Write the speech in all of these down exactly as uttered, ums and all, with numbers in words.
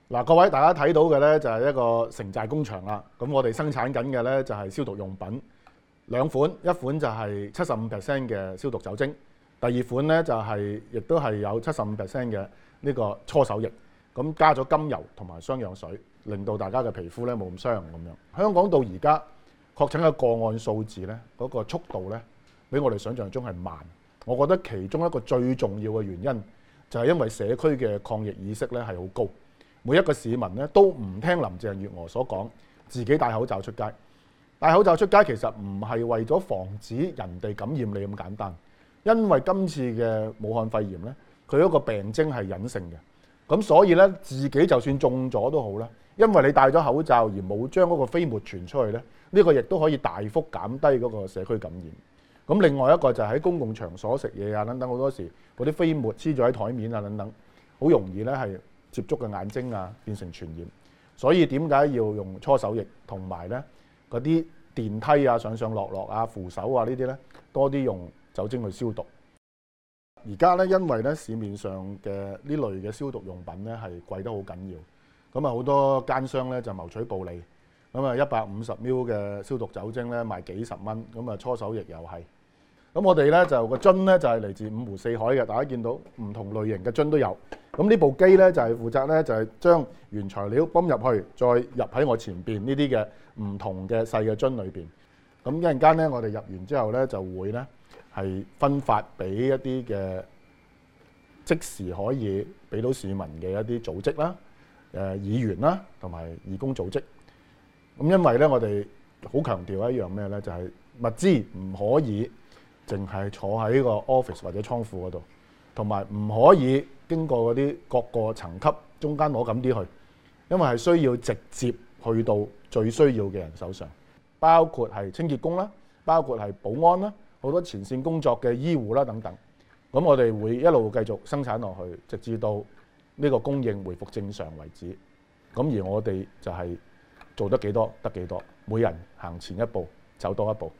嗱，各位大家睇到嘅呢，就係一個城寨工場啦。咁我哋生產緊嘅呢，就係消毒用品兩款，一款就係七十五 percent 嘅消毒酒精，第二款呢，就係亦都係有七十五 percent 嘅呢個搓手液。咁加咗甘油同埋雙氧水，令到大家嘅皮膚呢冇咁傷咁樣。香港到而家確診嘅個案數字呢，嗰個速度呢，比我哋想象中係慢。我覺得其中一個最重要嘅原因就係因為社區嘅抗疫意識呢係好高。每一個市民咧都唔聽林鄭月娥所講，自己戴口罩出街。戴口罩出街其實唔係為咗防止人哋感染你咁簡單，因為今次嘅武漢肺炎咧，佢一個病徵係隱性嘅，咁所以咧自己就算中咗都好啦，因為你戴咗口罩而冇將嗰個飛沫傳出去咧，呢個亦都可以大幅減低嗰個社區感染。咁另外一個就係喺公共場所食嘢啊等等，好多時嗰啲飛沫黐咗喺台面啊等等，好容易咧係接觸嘅眼睛啊，變成傳染，所以點解要用搓手液同埋咧嗰啲電梯啊上上落落啊扶手啊呢啲咧多啲用酒精去消毒。而家咧因為咧市面上嘅呢類嘅消毒用品咧係貴得好緊要，咁啊好多奸商咧就謀取暴利，咁啊一百五十 ml 嘅消毒酒精咧賣幾十蚊，咁啊搓手液又係。咁我哋咧就個樽咧就係嚟自五湖四海嘅，大家見到唔同類型嘅樽都有。咁呢部機咧就係負責咧就係將原材料泵入去，再入喺我前邊呢啲嘅唔同嘅細嘅樽裏邊。咁一陣間咧我哋入完之後咧就會咧係分發俾一啲嘅即時可以俾到市民嘅一啲組織啦、誒議員啦同埋義工組織。咁因為咧我哋好強調一樣咩咧，就係物資唔可以淨係坐喺個 office 或者倉庫嗰度，同埋唔可以經過嗰啲各個層級中間攞咁啲去，因為係需要直接去到最需要嘅人手上，包括係清潔工啦，包括係保安啦，好多前線工作嘅醫護啦等等。咁我哋會一路繼續生產落去，直至到呢個供應回復正常為止。咁而我哋就係做得幾多得幾多，每人行前一步，走多一步。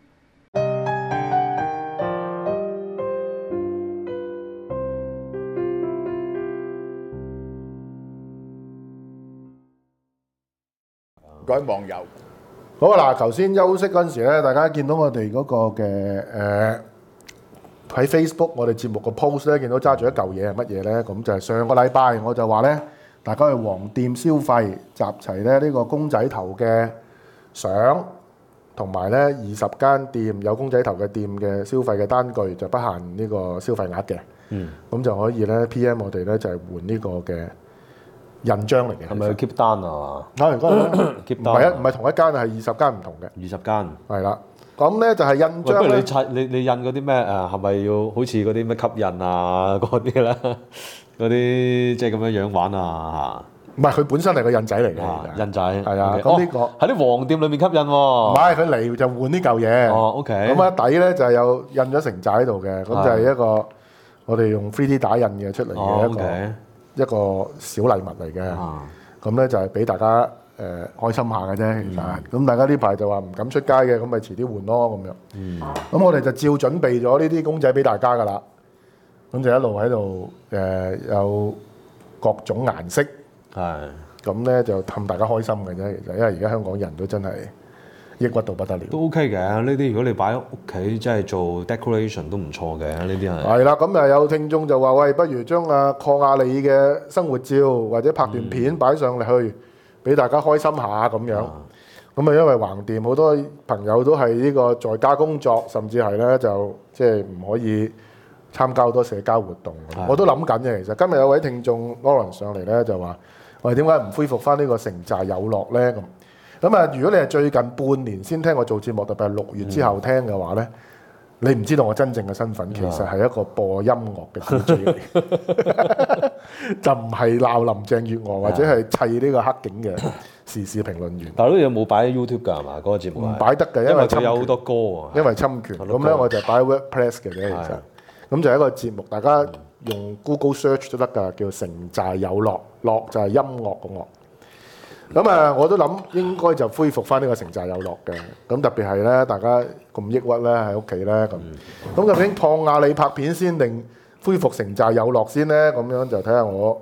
各位網友， 好啊！嗱，頭先休息嗰陣時咧，大家見到我哋嗰個嘅誒喺 Facebook 我哋節目個 post 咧，見到揸住一嚿嘢係乜嘢咧？咁就係上個禮拜我就話咧，大家去黃店消費，集齊咧呢個公仔頭嘅相，同埋咧二十間店有公仔頭嘅店嘅消費嘅單據，就不限呢個消費額嘅。嗯，咁就可以咧 P M 我哋咧就係換呢個嘅印章嚟嘅， 係咪 keep 單啊嘛？ 啊，唔係係啊，唔係同一間，係二十間唔同嘅。 二十間。係啦，咁咧就係印章。 不如你砌你你印嗰啲咩誒？係咪要好似嗰啲咩吸印啊嗰啲咧？嗰啲即係咁樣樣玩啊嚇？唔係，佢本身係個印仔嚟嘅。 印仔。 係啊，咁呢個喺啲黃店裏面吸印喎。唔係，佢嚟就換呢嚿嘢。 哦 ，OK。 咁啊底咧就係有印咗城寨喺度嘅，咁就係一個我哋用 three D 打印嘅出嚟嘅一個。一個小禮物嚟嘅，咁咧、啊、就係俾大家誒、呃、開心下嘅啫。其實，咁、嗯、大家呢排就話唔敢出街嘅，咁咪遲啲換咯咁樣。咁、嗯、我哋就照準備咗呢啲公仔俾大家噶啦。咁就一路喺度誒有各種顏色，係咁咧就氹大家開心嘅啫。其實，因為而家香港人都真係抑鬱到不得了。 都 OK 嘅，呢啲如果你擺喺屋企，即係做 decoration 都唔錯嘅。呢啲係係啦，咁啊有聽眾就話：喂，不如將阿鄺亞里嘅生活照或者拍段片擺上嚟去，俾、嗯、大家開心下咁樣。咁啊、嗯，因為橫掂好多朋友都係呢個在家工作，甚至係咧就即係唔可以參加好多社交活動。的我都諗緊嘅，其實今日有位聽眾 Lawrence 上嚟咧就話：喂，點解唔恢復翻呢個城寨有樂咧？咁咁啊！如果你係最近半年先聽我做節目，特別係六月之後聽嘅話咧，嗯、你唔知道我真正嘅身份，其實係一個播音樂嘅 D J 嚟，就唔係鬧林鄭月娥或者係砌呢個黑警嘅時事評論員。 但係呢樣冇擺喺 YouTube 㗎係嘛？嗰、嗰個節目唔擺得嘅，因為佢有好多歌啊。 因為侵權，咁咧我就擺喺 WordPress 嘅啫。其實咁就係一個節目，大家用 Google Search 都得㗎，叫城寨有樂，樂就係音樂個樂。咁啊，我都諗應該就恢復翻呢個城寨有樂嘅。咁特別係咧，大家咁抑鬱咧喺屋企咧咁。咁究竟鄺亞里拍片先定恢復城寨有樂先咧？咁樣就睇下我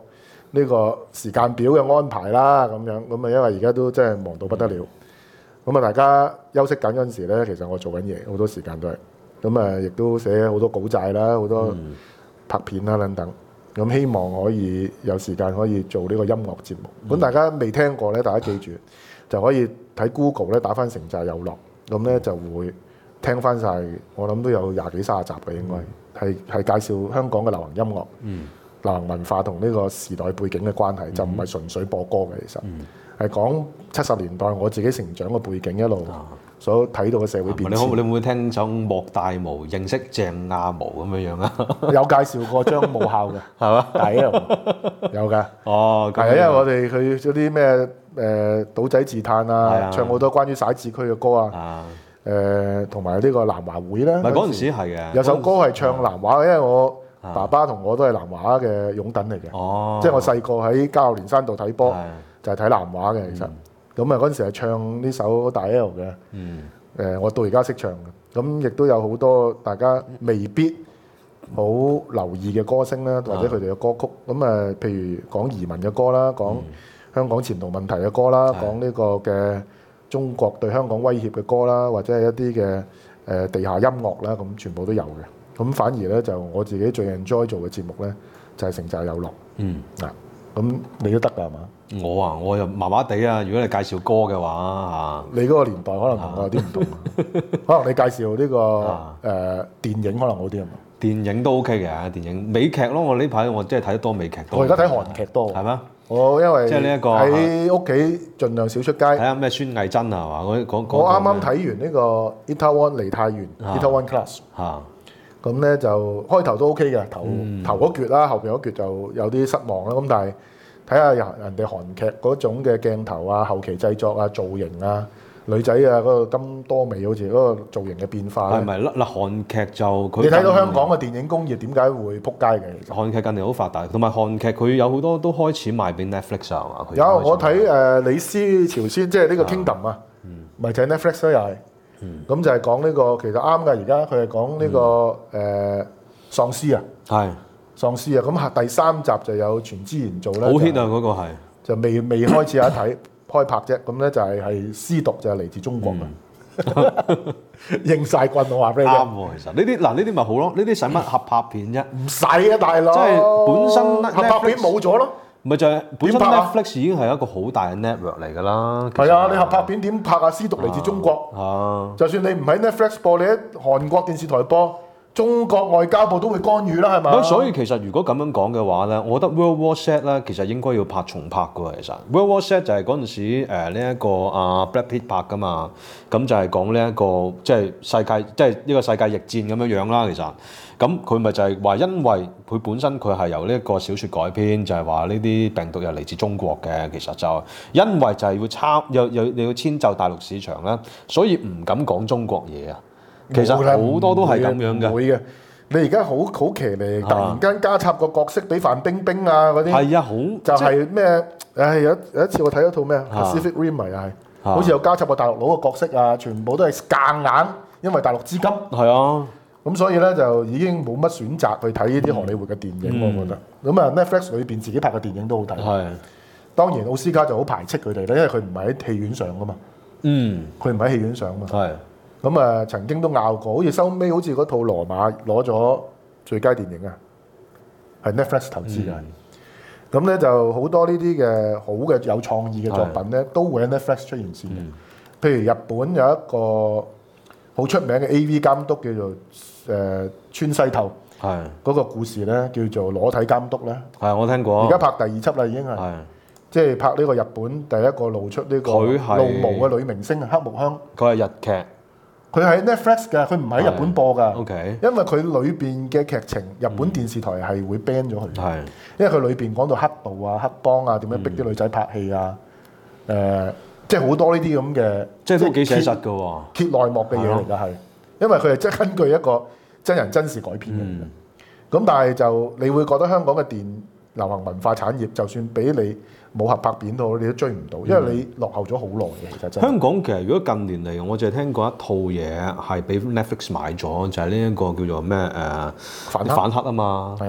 呢個時間表嘅安排啦，咁樣咁啊，因為而家都真係忙到不得了。咁啊，大家休息緊嗰陣時咧，其實我做緊嘢，好多時間都係咁啊，亦都寫好多稿債啦，好多拍片啦等等。咁希望可以有時間可以做呢個音樂節目。咁大家未聽過咧，大家記住就可以睇 Google 咧打翻城寨有樂，咁咧就會聽翻晒。我諗都有廿幾三十集嘅應該，係係介紹香港嘅流行音樂、嗯、流行文化同呢個時代背景嘅關係，就唔係純粹播歌嘅，其實係講七十年代我自己成長嘅背景一路所睇到嘅社會變遷。 你可你會唔會聽首莫大毛認識鄭亞毛咁樣樣啊？ 有介紹過張母校嘅係嘛？大 L 有㗎。 哦， 係啊，因為我哋去嗰啲咩誒島仔自嘆啊，唱好多關於徙置區嘅歌啊。誒同埋呢個南華會咧。唔係嗰陣時係嘅。 有首歌係唱南話嘅，因為我爸爸同我都係南華嘅擁躉嚟嘅。哦。即係我細個喺交流連山道睇波，就係睇南話嘅其實。咁啊嗰陣時係唱呢首大 L 嘅。嗯。誒，我到而家識唱嘅。咁亦都有好多大家未必好留意嘅歌星啦，或者佢哋嘅歌曲。咁啊，譬如講移民嘅歌啦，講香港前途問題嘅歌啦，講呢個嘅中國對香港威脅嘅歌啦，或者係一啲嘅誒地下音樂啦，咁全部都有嘅。咁反而咧就我自己最 enjoy 做嘅節目咧，就係城寨有樂。嗯。嗱，咁你都得㗎係嘛？ 我啊，我又麻麻地啊！如果你介紹歌嘅話嚇， 你嗰個年代可能同我有啲唔同，可能你介紹呢個誒電影可能好啲係嘛？ 電影都 OK 嘅，電影美劇咯。我呢排我真係睇得多美劇多。 我而家睇韓劇多。係咩？我因為即係呢一個喺屋企盡量少出街。睇下咩孫藝珍啊嘛？嗰嗰我啱啱睇完呢個 Itaewon 梨泰院 Itaewon Class。嚇。咁咧就開頭都 OK 嘅，頭頭嗰橛啦，後邊嗰橛就有啲失望啦。咁但係睇下人人哋韓劇嗰種嘅鏡頭啊、後期製作啊、造型啊、女仔啊嗰個金多美好似嗰個造型嘅變化咧， 係咪嗱嗱韓劇就佢你睇到香港嘅電影工業點解會撲街嘅？其實韓劇近年好發達，同埋韓劇佢有好多都開始賣俾 Netflix 啊嘛。 有我睇誒李斯朝鮮，即係呢個 Kingdom 啊，咪就係 Netflix 咯又係，咁就係講呢個其實啱嘅。而家佢係講呢個誒喪屍啊。係。喪屍啊！咁下第三集就有全智賢做咧， 好 hit 啊！嗰個係就未未開始有一睇開拍啫。咁咧就係係司讀就係嚟自中國嘅，應晒棍我話俾你聽。啱喎，其實呢啲嗱呢啲咪好咯，呢啲使乜合拍片啫？ 唔使啊，大佬！ 即係本身合拍片冇咗咯。 咪就係本身 Netflix 已經係一個好大嘅 network 嚟㗎啦。 係啊，你合拍片點拍啊？司讀嚟自中國。啊，就算你唔喺 Netflix 播，你喺韓國電視台播。中國外交部都會干預啦，係咪？ 所以其實如果咁樣講嘅話咧，我覺得 World War Z 咧其實應該要拍重拍嘅喎。其實 World War Z 就係嗰陣時誒呢一個阿 Brad Pitt 拍㗎嘛，咁就係講呢一個即係世界即係呢個世界逆戰咁樣樣啦。其實咁佢咪就係話，因為佢本身佢係由呢一個小説改編，就係話呢啲病毒又嚟自中國嘅。其實就因為就係要參又又又要遷就大陸市場啦，所以唔敢講中國嘢啊。其實好多都係咁樣嘅， 會嘅。你而家好好騎呢，突然間加插個角色俾范冰冰啊嗰啲， 係啊，好就係咩？唉，有有一次我睇咗套咩 Pacific Rim 又係，好似有加插個大陸佬個角色啊，全部都係夾硬，因為大陸資金。係啊，咁所以咧就已經冇乜選擇去睇呢啲荷里活嘅電影，我覺得。咁啊 Netflix 裏邊自己拍嘅電影都好睇。係，當然奧斯卡就好排斥佢哋咧，因為佢唔係喺戲院上噶嘛。嗯，佢唔喺戲院上嘛。係。咁啊，曾經都拗過，好似收尾好似嗰套《羅馬》攞咗最佳電影啊，係 Netflix 投資嘅。咁咧、嗯、就好多呢啲嘅好嘅有創意嘅作品咧，都會喺 Netflix 出現先嘅。嗯、譬如日本有一個好出名嘅 A V 監督叫做誒、呃、川西透，係嗰個故事咧叫做裸體監督咧。係我聽過。而家拍第二輯啦，已經係。係。即係拍呢個日本第一個露出呢個露毛嘅女明星啊，黑木香。佢係日劇。佢喺 Netflix 嘅，佢唔喺日本播㗎。OK，因為佢裏邊嘅劇情，日本電視台係會 ban 咗佢。係，因為佢裏邊講到黑道啊、黑幫啊，點樣逼啲女仔拍戲啊，誒，即係好多呢啲咁嘅，即係都幾寫實㗎喎，揭內幕嘅嘢嚟㗎係。因為佢係即係根據一個真人真事改編嘅。咁但係就你會覺得香港嘅電流行文化產業，就算俾你冇合拍片到，你都追唔到，因為你落後咗好耐嘅。其實真係香港其實如果近年嚟，我淨係聽過一套嘢係俾 Netflix 買咗，就係呢一個叫做咩誒反反黑啊嘛。係啊，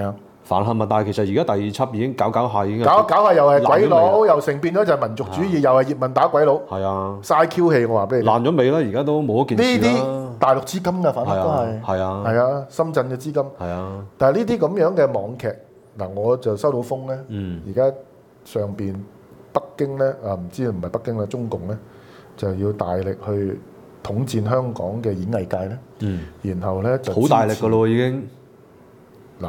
反黑嘛，但係其實而家第二輯已經搞搞下已經搞搞下又係鬼爛咗佬， 尾又成變咗就係民族主義，又係葉問打鬼佬， 係啊， 嘥 Q 氣我話俾你聽。 爛咗尾啦，而家都冇一件呢事啦。 啲大陸資金㗎，反正都係係啊係啊，深圳嘅資金。 係啊， 但係呢啲咁樣嘅網劇嗱，我就收到風咧， 嗯而家上邊北京咧啊，唔知唔係北京啦，中共咧就要大力去統戰香港嘅演藝界咧， 嗯， 然後咧就好大力㗎咯已經。 嗱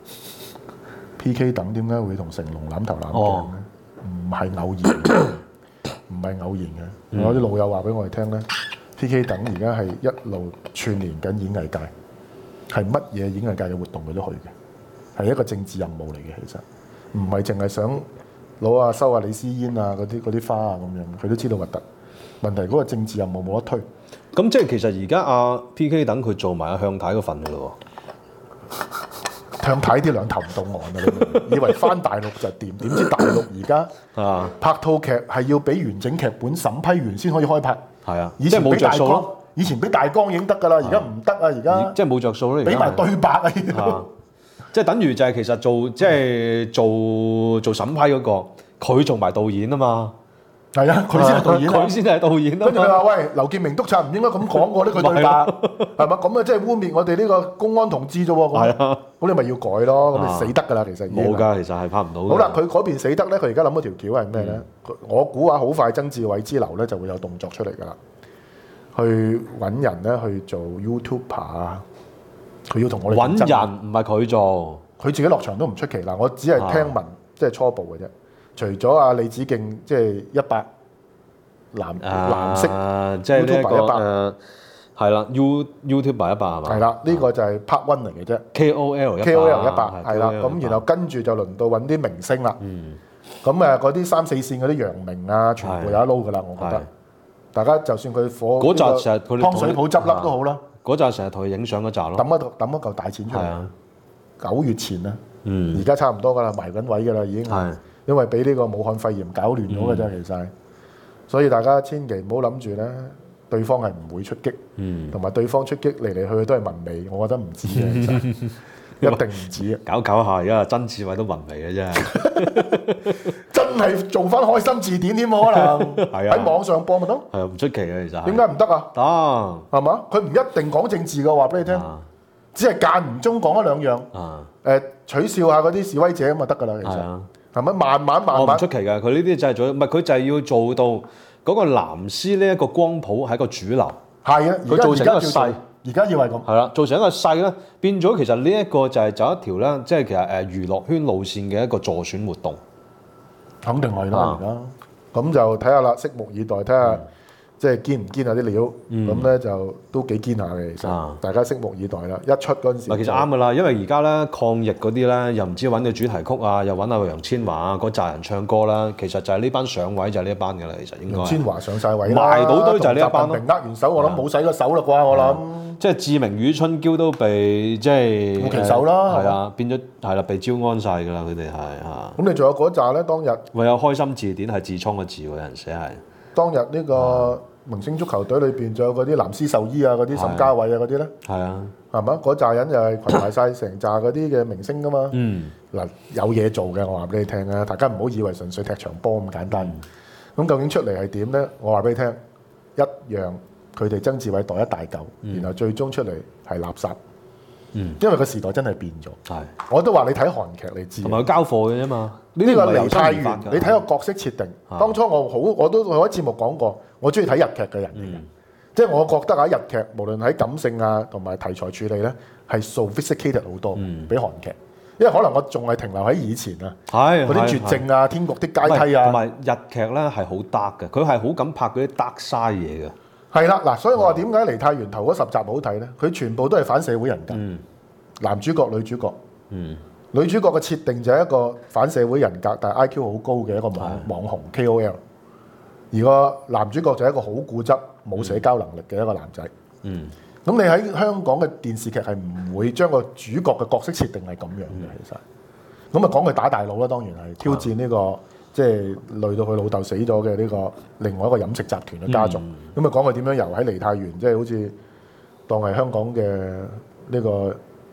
P K 等點解會同成龍攬頭攬頸咧？唔係偶然嘅，唔係偶然嘅。 嗯我啲老友話俾我哋聽咧 ，P K 等而家係一路串聯緊演藝界，係乜嘢演藝界嘅活動佢都去嘅，係一個政治任務嚟嘅。其實唔係淨係想攞啊收下李思煙啊嗰啲嗰啲花啊咁樣，佢都知道核突。問題嗰個政治任務冇得推。 咁即係其實而家阿 P K 等佢做埋阿向太嗰份㗎咯向太啲兩頭唔到岸啊！你以為翻大陸就掂，點知大陸而家喎。啊， 拍套劇係要俾完整劇本審批完先可以開拍。 係啊， 以前即係冇俾大綱着數咯，， 以前俾大綱已經得㗎啦，而家唔得啊！而家即係冇着數咯。而家俾埋係對白啊！ 啊，即係等於就係其實做即係做做審批嗰個，佢做埋導演啊嘛。 係啊，佢先係導演啊佢先係導演啊跟住佢嘛。 話：喂，劉建明督察唔應該咁講過呢句對白，係嘛？咁啊，即係污蔑我哋呢個公安同志啫喎。咁係啊， 咁你咪要改咯，咁啊你死得㗎啦，其實已經冇㗎，其實係拍唔到㗎。 好啦，佢嗰邊死得咧，佢而家諗嗰條橋係咩咧？佢我估啊，好快曾志偉之流咧就會有動作出嚟㗎啦，去揾人咧去做 YouTuber 啊，佢要同我哋競爭揾人唔係佢做。 佢自己落場都唔出奇啦。我只係聽聞，即係初步嘅啫。除咗阿李子敬，即係一百藍藍色誒，即係呢一個 YouTuber 一百誒係啦，You YouTuber 一百係嘛？ 係啦，呢個就係 part one 嚟嘅啫。 K O L 一百 K O L 一百係係啦， K O L 咁然後跟住就輪到揾啲明星啦。 嗯咁誒嗰啲三四線嗰啲楊明啊，全部有得撈㗎啦，我覺係得。大家就算佢火嗰扎呢個成日佢哋湯水鋪執笠都好啦， 嗰扎成日同佢影相嗰扎咯。 抌一抌一嚿大錢出嚟。 係啊， 九月前啦， 嗯而家差唔多㗎啦，埋緊位㗎啦已經。 係因為俾呢個武漢肺炎搞亂咗嘅啫，其實。所以大家千祈唔好諗住咧，對方係唔會出擊， 嗯， 同埋對方出擊嚟嚟去去都係文尾，我覺得唔止嘅，其實一定唔止嘅。 搞搞下而家曾志偉都雲嚟嘅啫。 真係做翻開心字典添喎，可能係啊喺網上播咪得？ 係啊，唔出奇嘅其實係。 點解唔得啊？ 得？ 係嘛？佢唔一定講政治嘅，話俾你聽， 啊只係間唔中講一兩樣， 啊， 誒取笑下嗰啲示威者咁就得㗎啦。其實係啊， 係咪？慢慢慢慢我唔出，奇嘅。佢呢啲就係做，唔係佢就係要做到嗰個藍絲呢一個光譜係一個主流。 係啊，而家佢做成一個而家叫做勢， 而家以為咁。 係啦，做成一個勢咧，變咗其實呢一個就係走一條咧，即係其實誒娛樂圈路線嘅一個助選活動。 肯定係啦， 啊而家咁就睇下啦，拭目以待，睇下即係堅唔堅啊啲料，咁咧就都幾堅下嘅，其實啊大家拭目以待啦。一出嗰陣時， 嗱，其實啱噶啦，因為而家咧抗疫嗰啲咧，又唔知揾到主題曲啊，又揾阿楊千嬅啊嗰扎人唱歌啦，其實就係呢班上位就係呢一班嘅啦，其實應該係。 楊千嬅上晒位啦， 埋到堆就係呢一班咯同習近平握完手，我諗冇洗咗手啦啩，我諗。 即係志明與春嬌都被即係冇旗手啦係係嘛啊，變咗係啦，被招安晒㗎啦，佢哋係嚇。 咁你仲有嗰扎咧？當日唯有開心字典係痔瘡個字喎，有人寫係。 當日呢個明星足球隊裏邊，仲有嗰啲藍絲獸醫啊，嗰啲沈嘉偉啊嗰啲咧， 係啊， 係嘛？嗰扎人又係群埋晒成扎嗰啲嘅明星噶嘛。 嗯， 嗱，有嘢做嘅，我話俾你聽啊！大家唔好以為純粹踢場波咁簡單。咁究竟出嚟係點咧？我話俾你聽，一樣佢哋曾志偉袋一大嚿，然後最終出嚟係垃圾。 嗯， 因為個時代真係變咗。 係。 我都話你睇韓劇你知同。埋佢交貨嘅啫嘛。 呢個啲唔係由梨泰院， 新研發㗎你睇個角色設定。 啊當初我好，我都我喺節目講過，我中意睇日劇嘅人嚟嘅。即係我覺得啊，日劇無論喺感性啊同埋題材處理咧，係 sophisticated 好多，比韓劇。因為可能我仲係停留喺以前啊， 係嗰啲絕症啊、天國的階梯啊， 同埋日劇咧係好 dark 嘅，佢係好敢拍嗰啲 dark side 嘢嘅。 係啦嗱，所以我話點解梨泰院頭嗰十集好睇咧？佢全部都係反社會人格， 嗯男主角、女主角。 嗯， 女主角嘅設定就係一個反社會人格，但係 I Q 好高嘅一個網網紅 K O L。而個男主角就係一個好固執、冇社交能力嘅一個男仔。 嗯， 咁你喺香港嘅電視劇係唔會將個主角嘅角色設定係咁樣嘅，其實。咁啊講佢打大佬啦，當然係挑戰呢、個即係累到佢老豆死咗嘅呢個另外一個飲食集團嘅家族。咁啊講佢點樣由喺梨泰院，即係好似當係香港嘅呢、個誒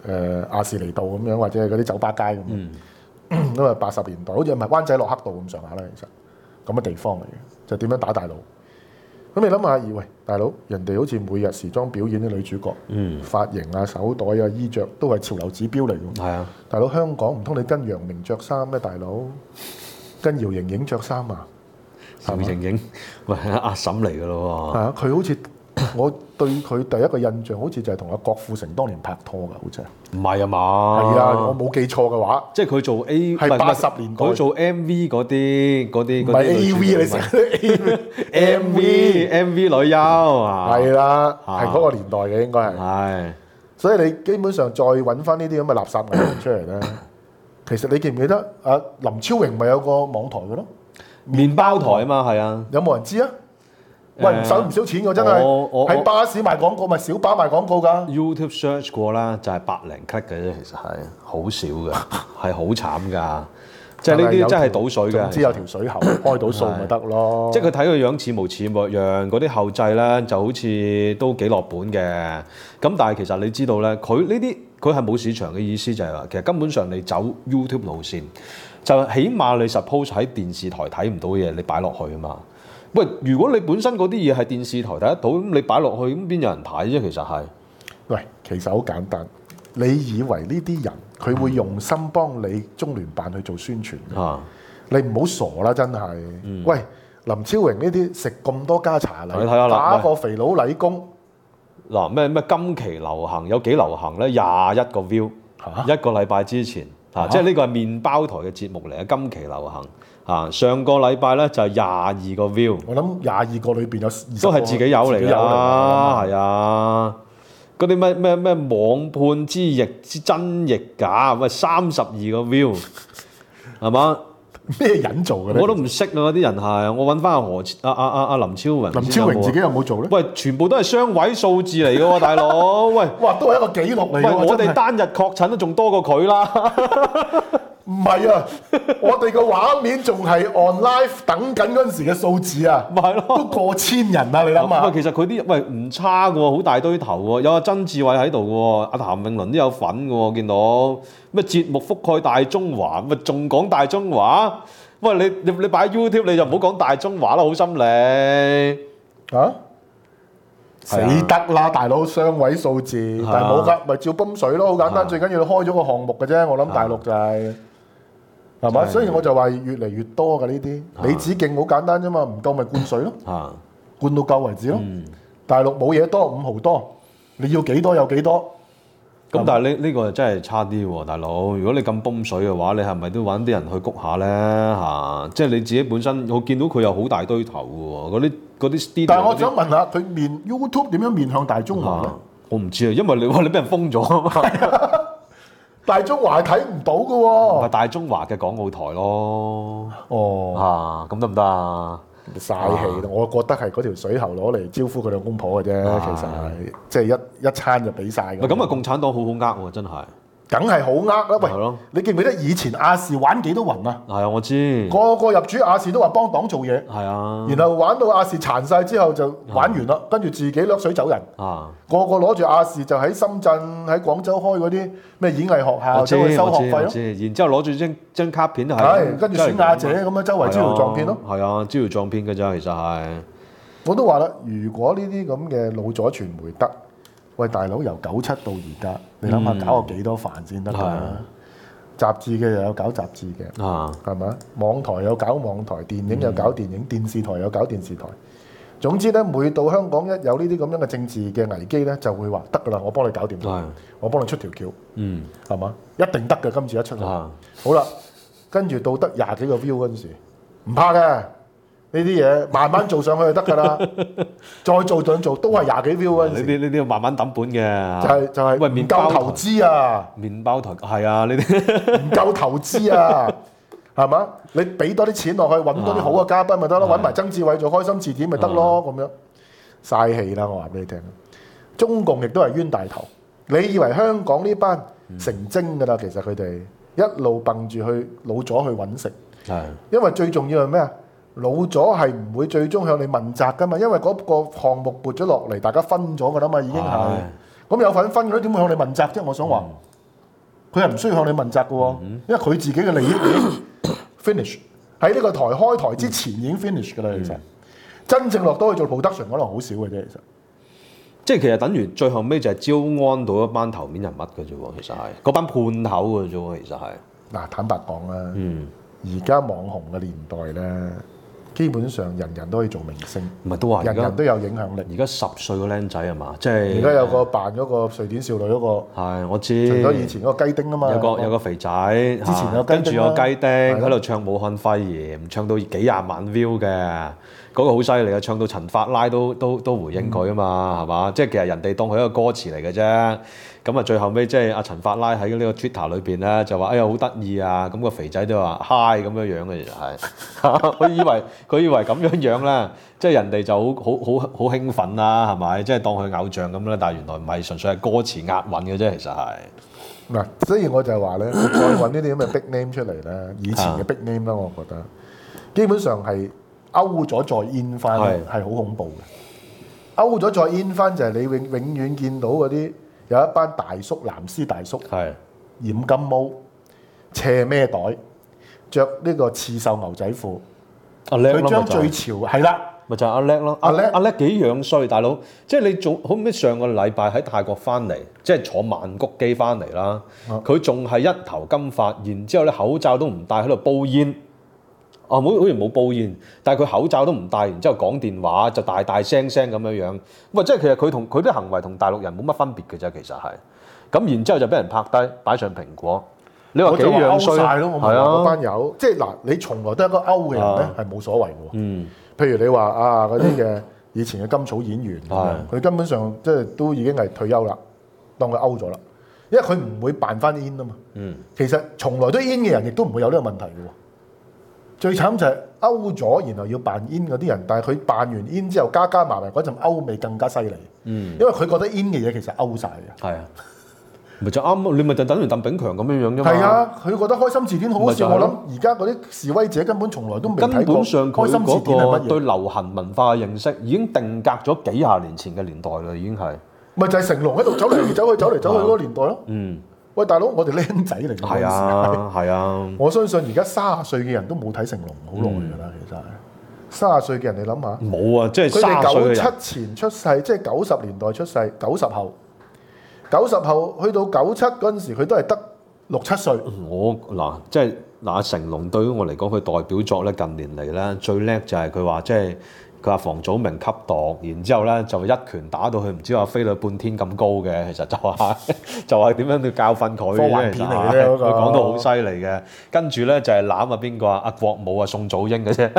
誒亞士尼道咁樣，或者係嗰啲酒吧街咁。嗯，因為八十年代好似唔係灣仔洛克道咁上下啦，其實咁嘅地方嚟嘅，就點樣打大佬？咁你諗下，喂，大佬，人哋好似每日時裝表演啲女主角，嗯，髮型啊、手袋啊、衣着都係潮流指標嚟㗎。係啊，大佬，香港唔通你跟楊明着衫咩？大佬，跟姚瑩瑩着衫啊？ 姚瑩瑩，喂，阿嬸嚟㗎咯喎。 係啊，佢好似我對佢第一個印象，好似就係同阿郭富城當年拍拖㗎，好似係。 唔係啊嘛？ 係啊，我冇記錯嘅話， 即係佢做 A 係八十年代， 佢做 M V 嗰啲嗰啲。唔係 A V 你成日 M V M V 女優啊。 係啦，係嗰個年代嘅應該係。 係。 所以你基本上再揾翻呢啲咁嘅垃圾藝人出嚟咧，其實你記唔記得啊？林超榮咪有個網台嘅咯， 麵包台啊嘛，係啊。 有冇人知啊？喂，唔使唔少錢㗎，真係喺巴士賣廣告，咪小巴賣廣告㗎。 YouTube search 過啦，就係百零 click 嘅啫，其實係好少嘅，係好慘㗎。即係呢啲真係倒水嘅。 總之有條水喉開到數咪得咯。 即係佢睇佢樣似模似樣，嗰啲後製咧就好似都幾落本嘅。咁但係其實你知道咧，佢呢啲佢係冇市場嘅意思，就係話其實根本上你走 YouTube 路線，就起碼你 suppose 喺電視台睇唔到嘢，你擺落去啊嘛。喂，如果你本身嗰啲嘢係電視台睇得到，咁你擺落去，咁邊有人睇啫？其實係。喂， 其實好簡單。你以為呢啲人佢會用心幫你中聯辦去做宣傳？啊、你唔好傻啦，真係。嗯、喂，林超榮呢啲食咁多家茶禮，打個肥佬禮工。 嗱，咩咩今期流行有幾流行咧？廿一個 view，、啊、一個禮拜之前。啊！即係呢個係麵包台嘅節目嚟嘅，今期流行啊！上個禮拜咧就係廿二個 view， 我諗廿二個裏邊有都係自己有嚟㗎啦，係啊！嗰啲咩咩咩網判之役之真亦假，喂三十二個 view， 係嘛？ 咩人做嘅咧？ 我都唔識啊！嗰啲人係，我揾翻阿何阿阿阿阿林超榮， 林超榮自己有冇做咧？ 喂，全部都係雙位數字嚟嘅喎，大佬！喂， 哇，都係一個紀錄嚟嘅。 喂，我哋單日確診都仲多過佢啦。 唔係啊，我哋個畫面仲係 on live 等緊嗰陣時嘅數字啊， 咪係咯， 都過千人啊！你諗下。 喂，其實佢啲喂唔差嘅喎，好大堆頭喎，有阿曾志偉喺度嘅喎，阿譚詠麟都有份嘅喎，見到咩節目覆蓋大中華，咪仲講大中華？喂，你你你擺 YouTube 你就唔好講大中華啦，好心理啊！死得啦，大佬雙位數字，但係冇㗎，咪照泵水咯，好簡單。最緊要開咗個項目嘅啫，我諗大陸就係。係嘛？所以我就話越嚟越多㗎呢啲。李子敬好簡單啫嘛，唔夠咪灌水咯，灌到夠為止咯。嗯、大陸冇嘢多，五毫多，你要幾多有幾多。 咁但係呢呢個真係差啲喎，大佬。如果你咁泵水嘅話，你係咪都揾啲人去谷下咧嚇？即係你自己本身，我見到佢有好大堆頭嘅喎，嗰啲嗰啲 studio。但係我想問下，佢面 YouTube 點樣面向大中華咧？我唔知啊，因為你話你俾人封咗啊嘛。 大中華係睇唔到嘅喎， 係大中華嘅港澳台咯。 哦， 嚇咁得唔得啊？ 嘥氣，我覺得係嗰條水喉攞嚟招呼佢兩公婆嘅啫，其實係即係一一餐就俾晒。 咁啊，共產黨好好呃喎，真係。 梗係好呃啦！喂，你記唔記得以前亞視玩幾多雲啊？ 係啊，我知。 個個入主亞視都話幫黨做嘢。 係啊。 然後玩到亞視殘晒之後就玩完啦，跟住自己掠水走人。啊。個個攞住亞視就喺深圳、喺廣州開嗰啲咩演藝學校，走去收學費咯。 然之後攞住張張卡片係。 係，跟住選亞姐咁樣周圍招搖撞騙咯。 係啊，招搖撞騙嘅咋，其實係。 我都話啦，如果呢啲咁嘅老左傳媒得。喂，大佬由九七到而家，你諗下搞過幾多飯先得㗎？嗯、雜誌嘅又有搞雜誌嘅，係咪、啊？網台有搞網台，電影有搞電影，嗯、電視台有搞電視台。總之咧，每到香港一有呢啲咁樣嘅政治嘅危機咧，就會話得㗎啦，我幫你搞掂，嗯、我幫你出條橋，嗯，係嘛？一定得嘅，今次一出嚟。啊、好啦，跟住到得廿幾個 view 嗰陣時，唔怕嘅。呢啲嘢慢慢做上去就得㗎啦，再做再做都係廿幾 view 嗰陣時。呢啲呢啲要慢慢揼本嘅。就係就係喂，唔夠投資啊！麵包台係啊，呢啲唔夠投資啊，係嘛？你俾多啲錢落去，揾多啲好嘅嘉賓咪得咯，揾埋曾志偉做開心詞典咪得咯，咁樣嘥氣啦！我話俾你聽，中共亦都係冤大頭。你以為香港呢班成精㗎啦？其實佢哋一路蹦住去老左去揾食，係因為最重要係咩啊？老左係唔會最終向你問責㗎嘛，因為嗰個項目撥咗落嚟，大家分咗㗎啦嘛，已經係。咁有份分嗰啲點會向你問責啫？我想話， 佢係唔需要向你問責嘅喎，因為佢自己嘅利益已經 finish 喺呢個台開台之前已經 finish 㗎啦。其實真正落到去做 production 可能好少嘅啫。其實即係其實等於最後尾就係招安到一班頭面人物嘅啫喎，其實係嗰班判頭嘅啫喎，其實係。 嗱，坦白講啦， 嗯， 而家網紅嘅年代咧，基本上人人都可以做明星， 唔係都話而家人人都有影響力。 而家十歲個僆仔係嘛？即係而家有個扮嗰個瑞典少女嗰個， 係我知。 除咗以前嗰個雞丁啊嘛， 有個有個肥仔， 之前有雞丁啦跟住有雞丁係咯喺度唱武漢肺炎，唱到幾廿萬 view 嘅，嗰個好犀利啊！唱到陳法拉都都都回應佢啊嘛，係嘛？即係其實人哋當佢一個歌詞嚟嘅啫。咁啊，最後尾即係阿陳法拉喺呢個 Twitter 裏邊咧就話：哎呀好得意啊！咁個肥仔都話 hi 咁樣樣嘅，其實係。佢以為佢以為咁樣樣咧，即係人哋就好好好好興奮啦，係咪？即係當佢偶像咁咧，但係原來唔係，純粹係歌詞押韻嘅啫，其實係。 嗱，所以我就係話咧，佢再揾呢啲咁嘅 big name 出嚟咧，以前嘅 big name 啦，我覺得基本上係勾咗再 in 翻， 係係好恐怖嘅。勾咗再 in 翻就係你永永遠見到嗰啲有一班大叔藍絲大叔， 係染金毛、斜孭袋、着呢個刺繡牛仔褲， 阿叻咯， 佢將咪就係最潮係啦。 咪就係阿叻咯，阿阿叻阿叻幾樣衰，大佬，即係你仲好唔好？上個禮拜喺泰國翻嚟，即係坐曼谷機翻嚟啦，佢仲係一頭金髮，然之後咧口罩都唔戴喺度煲煙，啊冇好似冇煲煙，但係佢口罩都唔戴，然之後講電話就大大聲聲咁樣樣，喂，即係其實佢同佢啲行為同大陸人冇乜分別嘅啫，其實係，咁然之後就俾人拍低擺上蘋果，你話幾樣衰晒咯，我咪話係啊嗰班友，即係嗱，你從來都係一個勾嘅人咧，係冇所謂嘅喎。 嗯。 譬如你話啊嗰啲嘅以前嘅甘草演員，佢根本上即係都已經係退休啦，當佢勾咗啦，因為佢唔會扮翻 in 啊嘛。 嗯， 其實從來都 in 嘅人，亦都唔會有呢個問題嘅喎。最慘就係勾咗，然後要扮 in 嗰啲人，但係佢扮完 in 之後加加埋埋嗰陣勾味更加犀利。 嗯， 因為佢覺得 in 嘅嘢其實勾晒嘅。 係啊。咪就啱，你咪就等於鄧炳強咁樣樣啫嘛。 係啊，佢覺得開心字典好好笑。我咪就係咯諗而家嗰啲示威者根本從來都未根睇過本上佢開心字典係嗰個對乜嘢。 流行文化嘅認識已經定格咗幾廿年前嘅年代啦，已經係。 咪就係成龍喺度走嚟走去走嚟走去嗰個年代咯。 嗯， 喂，大佬，我哋僆仔嚟㗎。 係啊，係啊。 我相信而家三十歲嘅人都冇睇成龍好耐㗎啦，其實係三十歲嘅人，你諗下， 冇啊，即係佢卅哋九歲嘅人。 七前出世，即係九十年代出世，九十後，九十後去到九七嗰陣時，佢都係得六七歲。 我嗱，即係嗱，成龍對於我嚟講，佢代表作咧，近年嚟咧最叻就係佢話即係。佢話房祖名吸毒，然之後咧就一拳打到佢唔知話飛到半天咁高嘅，其實就話就話點樣去教訓佢科幻片嚟嘅啫嗰個佢講到好犀利嘅。跟住咧就係攬啊邊個啊？阿國母啊，宋祖英嘅啫。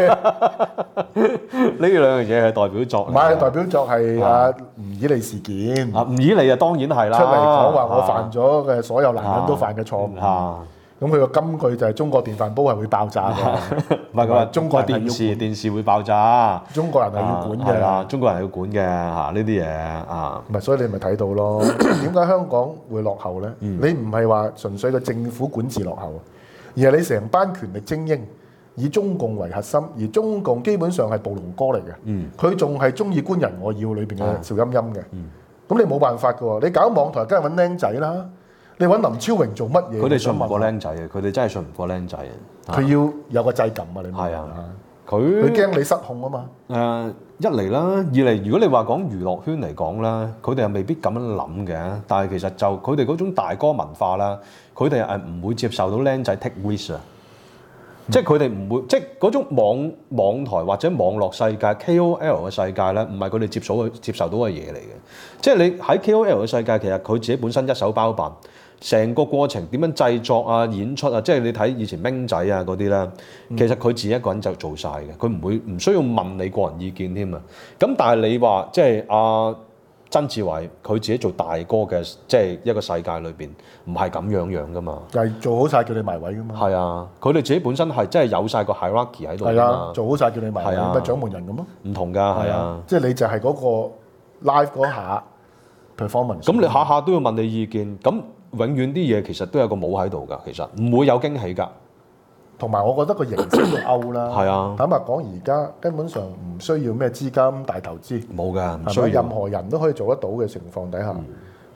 呢兩樣嘢係代表作嚟嘅。 唔係代表作係阿吳以利事件。 啊，吳以利啊，當然係啦。 出嚟講話我犯咗嘅所有男人都犯嘅錯誤。 啊咁佢個金句就係中國電飯煲係會爆炸嘅， 唔係佢話中國人係要電視電視會爆炸， 中國人係要管係啦， 嘅。 中國人係要管嘅嚇呢啲嘢啊。 唔係，所以你咪睇到咯。點解香港會落後咧？ 嗯你唔係話純粹個政府管治落後，而係你成班權力精英以中共為核心，而中共基本上係暴龍哥嚟嘅。 嗯佢仲係中意官人我要裏邊嘅邵音音嘅。咁、 嗯你冇辦法嘅喎，你搞網台梗係揾僆仔啦。你揾林超榮做乜嘢？ 佢哋信唔過我想問僆仔嘅，佢哋真係信唔過僆仔嘅。 佢要有個掣感啊！你明唔明係啊啊？ 佢佢驚你失控啊嘛。 誒一嚟啦，二嚟如果你話講娛樂圈嚟講啦，佢哋又未必咁樣諗嘅。但係其實就佢哋嗰種大哥文化啦，佢哋係唔會接受到僆仔 take risk 啊。即係佢哋唔會，即係嗰種網網台或者網絡世界 K O L 嘅世界咧，唔係佢哋接受接受到嘅嘢嚟嘅。即係你喺 K O L 嘅世界，其實佢自己本身一手包辦。成個過程點樣製作啊、演出啊，即係你睇以前明仔啊嗰啲咧，其實佢自己一個人就做晒嘅，佢唔會唔需要問你個人意見添啊。咁但係你話即係阿曾志偉佢自己做大哥嘅，即係一個世界裏邊唔係咁樣樣噶嘛。 就係做好晒叫你埋位噶嘛。 係啊，佢哋自己本身係真係有晒個 hierarchy 喺度㗎係啊嘛，， 做好晒叫你埋位， 係啊咪掌門人咁咯。 唔同㗎，係啊。 即係你就係嗰個 live 嗰下 performance。 咁你下下都要問你意見，咁永遠啲嘢其實都有個帽喺度㗎，其實唔會有驚喜㗎。 同埋我覺得個形式都 out 啦。 係啊坦白講，而家根本上唔需要咩資金大投資， 冇㗎，唔係咪？ 需要任。何人都可以做得到嘅情況底下，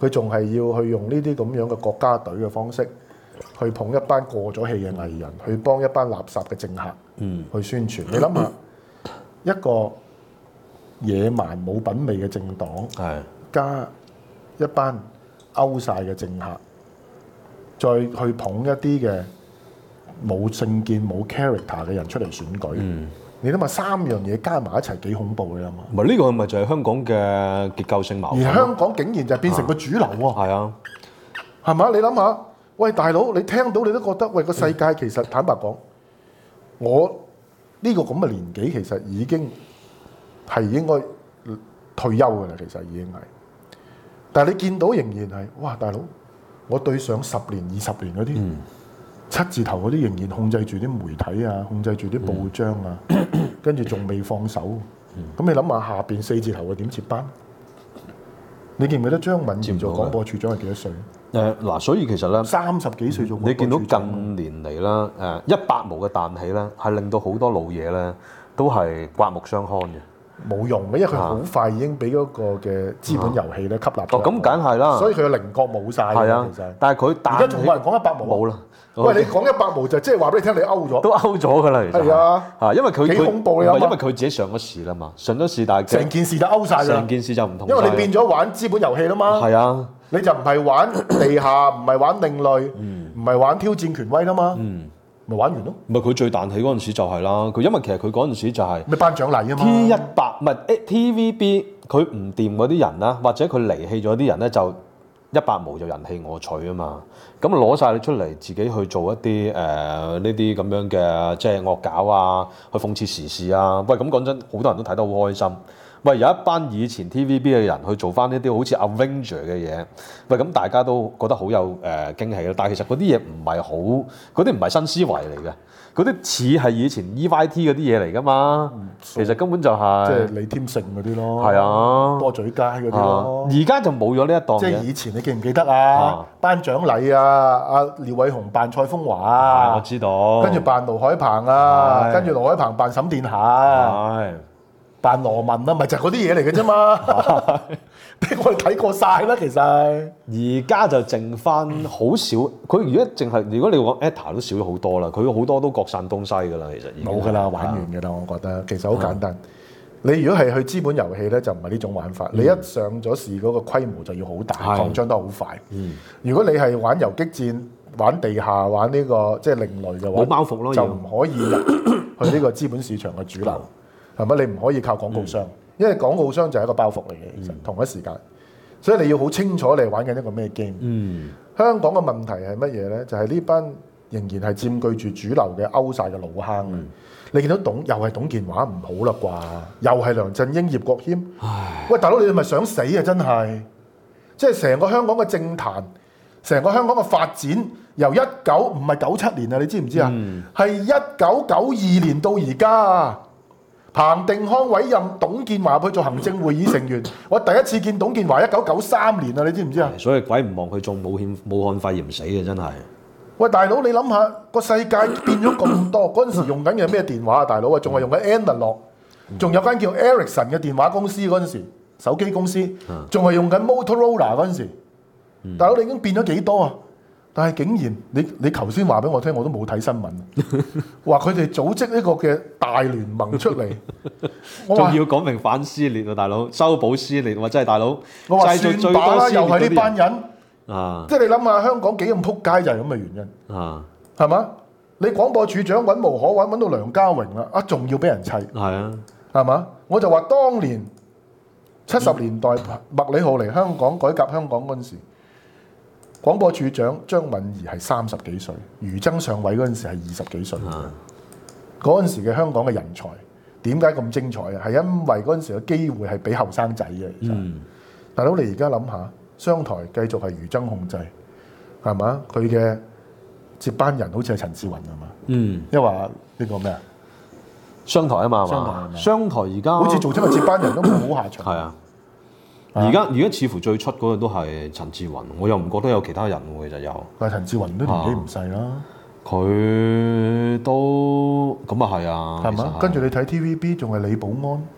佢仲係要去用呢啲咁樣嘅國家隊嘅方式，去捧一班過咗氣嘅藝人，去幫一班垃圾嘅政客， 嗯， 去宣傳。你諗下，一個野蠻冇品味嘅政黨， 係加一班勾晒嘅政客，再去捧一啲嘅冇政見、冇 character 嘅人出嚟選舉。 嗯， 你諗下三樣嘢加埋一齊幾恐怖你諗下？ 唔係呢個咪就係香港嘅結構性矛而盾咯。 香港竟然就變成個主流喎， 係啊， 係嘛？你諗下，喂大佬，你聽到你都覺得，喂個世界其實坦白講，我呢個咁嘅年紀其實已經係應該退休㗎啦，其實已經係。但係你見到仍然係，哇大佬，我對上十年、二十年嗰啲、 嗯七字頭嗰啲仍然控制住啲媒體啊，控制住啲報章啊，跟住仲未放手。咁、 嗯、 你諗下下邊四字頭嘅點接班？你記唔記得張敏儀做廣播處長係幾多歲？ 誒嗱、呃，所以其實咧， 三十幾歲做廣播你見到處長近年嚟啦，誒一百毛嘅彈起咧，係令到好多老嘢咧都係刮目相看嘅。 冇用嘅，因為佢好快已經俾嗰個嘅資本遊戲咧吸納咗。 哦，咁梗係啦。 所以佢嘅稜角冇晒係啊， 其實。 但係佢而家仲冇人講一百毛。 冇啦。 喂，你講一百毛就即係話俾你聽，你勾咗。 都勾咗㗎啦，其實。 係啊。 啊，因為佢幾恐怖你諗下唔係因為佢自己上咗市啦嘛，上咗市但係成件事就勾晒㗎。 成件事就唔同。 因為你變咗玩資本遊戲啦嘛。 係啊。 你就唔係玩地下，唔係玩另類，唔係玩挑戰權威啦嘛。 嗯。 咪玩完咯。 唔係佢最彈起嗰陣時就係啦，佢因為其實佢嗰陣時就係咩頒獎禮啊嘛。 T 一百唔係 T V B 佢唔掂嗰啲人啦，或者佢離棄咗啲人咧，就一百毛就人棄我取啊嘛。咁攞晒你出嚟，自己去做一啲誒呢啲咁樣嘅即係惡搞啊，去諷刺時事啊。喂，咁講真，好多人都睇得好開心。喂，有一班以前 T V B 嘅人去做翻呢啲好似 Avenger 嘅嘢，喂，咁大家都覺得好有誒、呃、驚喜咯。但係其實嗰啲嘢唔係好，嗰啲唔係新思維嚟嘅，嗰啲似係以前 E Y T 嗰啲嘢嚟㗎嘛。嗯、其實根本就係、 即係李添勝嗰啲咯， 係啊， 多嘴街嗰啲咯。 而家、啊、就冇咗呢一檔嘢。 即係以前你記唔記得啊？頒獎禮啊，阿廖偉雄扮蔡楓華啊， 我知道。 跟住扮盧海鵬啊，跟住盧海鵬扮沈殿霞啊。扮羅文啦，咪就係嗰啲嘢嚟嘅啫嘛。我哋睇過晒啦，其實。 而家就剩翻好少，佢如果淨係如果你講 Etta 都少咗好多啦，佢好多都各散東西㗎啦，其實。 冇㗎啦，玩完㗎啦，我覺得其實好簡單。你如果係去資本遊戲咧，就唔係呢種玩法。你一上咗市嗰個規模就要好大，擴張得好快。如果你係玩遊擊戰、玩地下、玩呢個即係另類嘅話， 冇包袱咯， 就唔可以入去呢個資本市場嘅主流。係咪？你唔可以靠廣告商，因為廣告商就係一個包袱嚟嘅。其實同一時間，所以你要好清楚你係玩緊一個咩 game。 嗯， 香港嘅問題係乜嘢咧？就係呢班仍然係佔據住主流嘅勾晒嘅老坑。嗯、你見到董又係董建華唔好啦啩，又係梁振英、葉國謙。唉喂，大佬你係咪想死啊？真係，即係成個香港嘅政壇，成個香港嘅發展，由一九唔係九七年啊，你知唔知啊？係一九九二年到而家啊！彭定康委任董建華去做行政會議成員，我第一次見董建華一九九三年啊，你知唔知啊？ 所以鬼唔望佢中武漢武漢肺炎死嘅真係。 喂，大佬你諗下個世界變咗咁多，嗰陣時用緊嘅咩電話啊，大佬啊，仲係用緊 Analog，仲有間叫 Ericsson 嘅電話公司嗰陣時，手機公司，仲係用緊 Motorola 嗰陣時，大佬你已經變咗幾多啊？但係竟然你你頭先話俾我聽，我都冇睇新聞，話佢哋組織呢個嘅大聯盟出嚟， 仲要講明反撕裂啊，大佬修補撕裂，或者係大佬， 我話算罷啦，又係呢班人， 啊， 即係你諗下香港幾咁撲街就係咁嘅原因， 啊， 係嘛？你廣播處長揾無可揾，揾到梁家榮啦，啊仲要俾人砌， 係啊， 係嘛？我就話當年七十年代麥理浩嚟香港改革香港嗰陣時。廣播處長張敏儀係三十幾歲，余曾上位嗰陣時係二十幾歲。嗰陣、啊、時嘅香港嘅人才點解咁精彩啊？係因為嗰陣時嘅機會係俾後生仔嘅。其實，嗯、大佬你而家諗下，商台繼續係余曾控制，係嘛？佢嘅接班人好似係陳志雲啊嘛。嗯，因為話呢個咩啊？ 商台啊嘛， 商台商台而家好似做親個接班人都冇好下場。 係啊。而家而家似乎最出嗰個都係陳志雲，我又唔覺得有其他人喎，其實有。 但係陳志雲都年紀唔細啦。 佢都咁啊係啊。 係嘛？跟住你睇 T V B 仲係李寶安，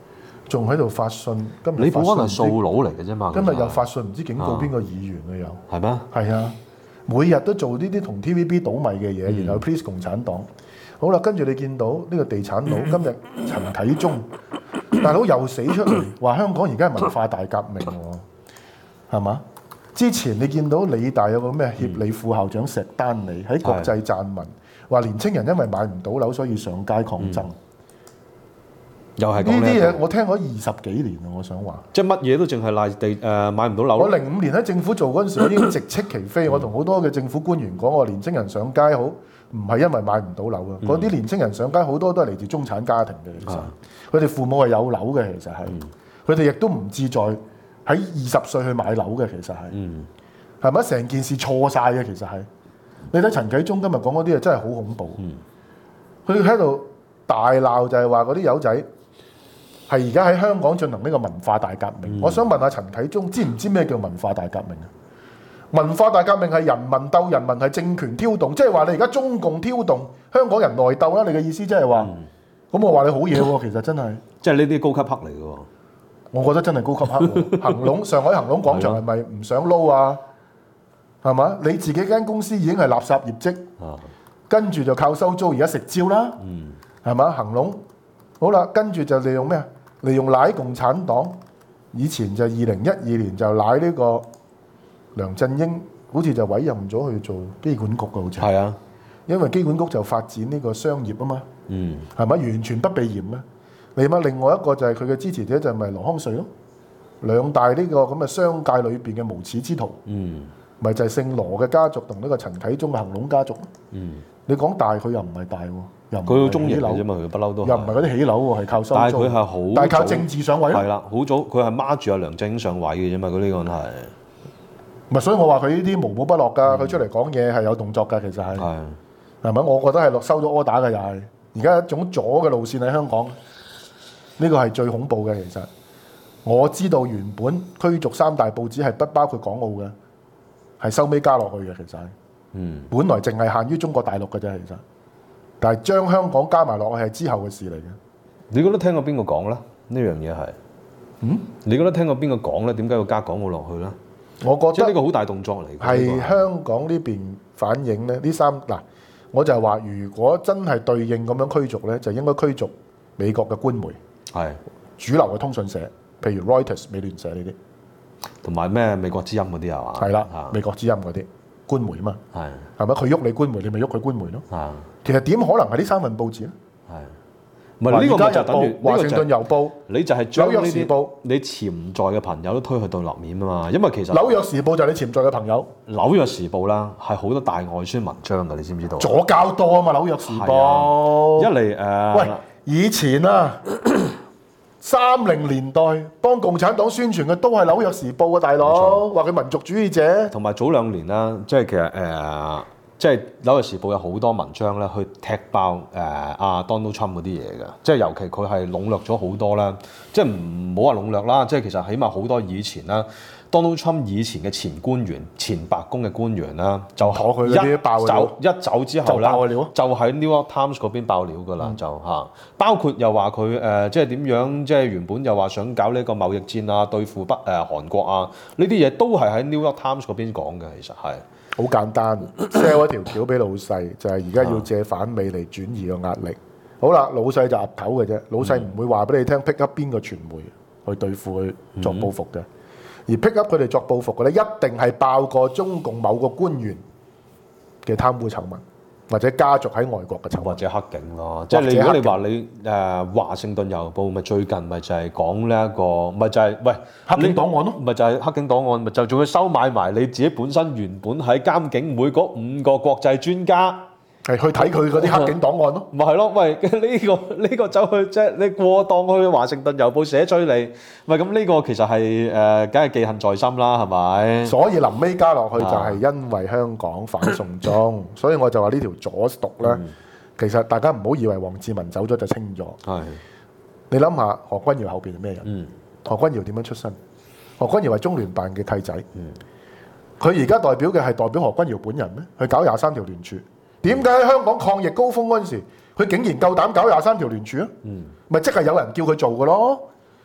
仲喺度發信。今日李寶安係發信數佬嚟嘅啫嘛。 今日又發信唔知警告邊個議員啊又。 係咩？ 係啊，每日都做呢啲同 T V B 倒米嘅嘢， 嗯然後 please 共產黨。好啦，跟住你見到呢個地產佬今日陳啟宗大佬又死出嚟，話香港而家係文化大革命喎，係嘛？之前你見到理大有個咩協理副校長石丹理喺國際撰文，話年青人因為買唔到樓，所以上街抗爭。 嗯又係呢講呢啲嘢我聽咗二十幾年啦，我想話。 即係乜嘢都淨係賴地誒、呃、買唔到樓。 我零五年喺政府做嗰陣時，我已經直斥其非。我同好多嘅政府官員講，我年青人上街好，唔係因為買唔到樓啊。嗰啲、嗯、年青人上街好多都係嚟自中產家庭嘅，其實佢哋父母係有樓嘅，其實係。佢哋亦都唔志在喺二十歲去買樓嘅，其實係。係咪、嗯？成件事錯晒嘅，其實係。你睇陳啟宗今日講嗰啲嘢真係好恐怖。佢喺度大鬧就係話嗰啲友仔。係而家喺香港進行呢個文化大革命。嗯、我想問下陳啟宗，知唔知咩叫文化大革命啊？文化大革命係人民鬥人民，係政權挑動，即係話你而家中共挑動香港人內鬥啦。你嘅意思即係話，咁、嗯、我話你好嘢喎，其實真係。即係呢啲高級黑嚟嘅喎。 我覺得真係高級黑喎。恒隆上海恒隆廣場係咪唔想撈啊？係嘛？你自己間公司已經係垃圾業績，啊、跟住就靠收租，而家食蕉啦。係嘛、嗯？恒隆好啦，跟住就利用咩啊？利用賴共產黨，以前就二零一二年就賴呢個梁振英，好似就委任咗去做機管局嘅，好似係啊，因為機管局就發展呢個商業啊嘛，嗯，係咪完全不避嫌咧？你乜另外一個就係佢嘅支持者就係咪羅康瑞咯？兩大呢個咁嘅商界裏邊嘅無恥之徒，嗯，咪就係姓羅嘅家族同呢個陳啟宗嘅恒隆家族，嗯，你講大佢又唔係大喎。 佢好中意樓啫嘛，佢不嬲都又唔係嗰啲起樓喎，係靠收租。 但係佢係好， 但係靠政治上位咯。 係啦，好早佢係孖住阿梁振英上位嘅啫嘛，佢呢個人係。 唔係，所以我話佢呢啲無寶不落㗎，佢、嗯、出嚟講嘢係有動作㗎，其實係。係。係咪？我覺得係落收咗 order 嘅又係。而家一種左嘅路線喺香港，呢、呢個係最恐怖嘅其實。我知道原本驅逐三大報紙係不包括港澳嘅，係收尾加落去嘅其實係。嗯。本來淨係限於中國大陸嘅啫，其實。但係將香港加埋落去係之後嘅事嚟嘅。 你覺得聽過邊個講咧？呢樣嘢係，嗯？你覺得聽過邊個講咧？點解要加港澳落去咧？ 我覺得即係呢個好大動作嚟嘅。 係香港呢邊反映咧，呢三嗱，我就係話，如果真係對應咁樣驅逐咧，就應該驅逐美國嘅官媒，係主流嘅通訊社，譬如 Reuters、美聯社呢啲， 同埋咩美國之音嗰啲係嘛？ 係啦，美國之音嗰啲官媒啊嘛，係係咪？佢喐你官媒，你咪喐佢官媒咯。係。其實點可能係呢三份報紙咧？係，唔係呢個就等於《華盛頓郵報》， 你就係將呢 《紐約時報》 你潛在嘅朋友都推去對立面啊嘛。因為其實《 紐約時報》就係你潛在嘅朋友， 《紐約時報》啦係好多大外宣文章㗎，你知唔知道？ 左膠多啊嘛，《紐約時報》 一嚟誒， 喂，以前啊，三零年代幫共產黨宣傳嘅都係《紐約時報》啊，大佬話佢民族主義者， 同埋早兩年啦，即係其實誒。呃即係《紐約時報》有好多文章咧，去踢爆誒阿 Donald Trump 嗰啲嘢嘅，即係尤其佢係籠絡咗好多啦，即係唔好話籠絡啦，即係其實起碼好多以前啦 ，Donald Trump 以前嘅前官員、前白宮嘅官員啦，就佢一走一走之後咧，就喺 New York Times 嗰邊爆料㗎啦，嗯、就嚇，包括又話佢誒即係點樣，即係原本又話想搞呢個貿易戰啊，對付北誒、呃、韓國啊，呢啲嘢都係喺 New York Times 嗰邊講嘅，其實係。 好簡單 ，sell 一條橋俾老細，就係而家要借反美嚟轉移個壓力。好啦，老細就岌頭嘅啫，老細唔會話俾你聽 pick up 邊個傳媒去對付佢作報復嘅，而 pick up 佢哋作報復嘅咧，一定係爆過中共某個官員嘅貪污醜聞。或者家族喺外國嘅， 或者黑警咯。即係你如果你話你誒華盛頓郵報咪最近咪就係講呢一個，咪就係、是、喂黑警檔案咯， 咪就係黑警檔案，咪就仲要收買埋你自己本身原本喺監警會嗰五個國際專家。 係去睇佢嗰啲黑警檔案咯， 咪係咯？喂，呢、這個呢、這個走去即係你過檔去華盛頓郵報寫追你，咪咁呢個其實係誒，梗、呃、係記恨在心啦，係咪？ 所以臨尾加落去就係因為香港反送中，所以我就話呢條左毒咧，嗯、其實大家唔好以為黃志文走咗就清咗。係的，你諗下何君堯後邊係咩人？嗯、何君堯點樣出身？何君堯係中聯辦嘅契仔，佢而家代表嘅係代表何君堯本人咩？去搞廿三條聯署。點解喺香港抗疫高峰嗰陣時，佢竟然夠膽搞廿三條聯署啊？咪即係有人叫佢做嘅咯。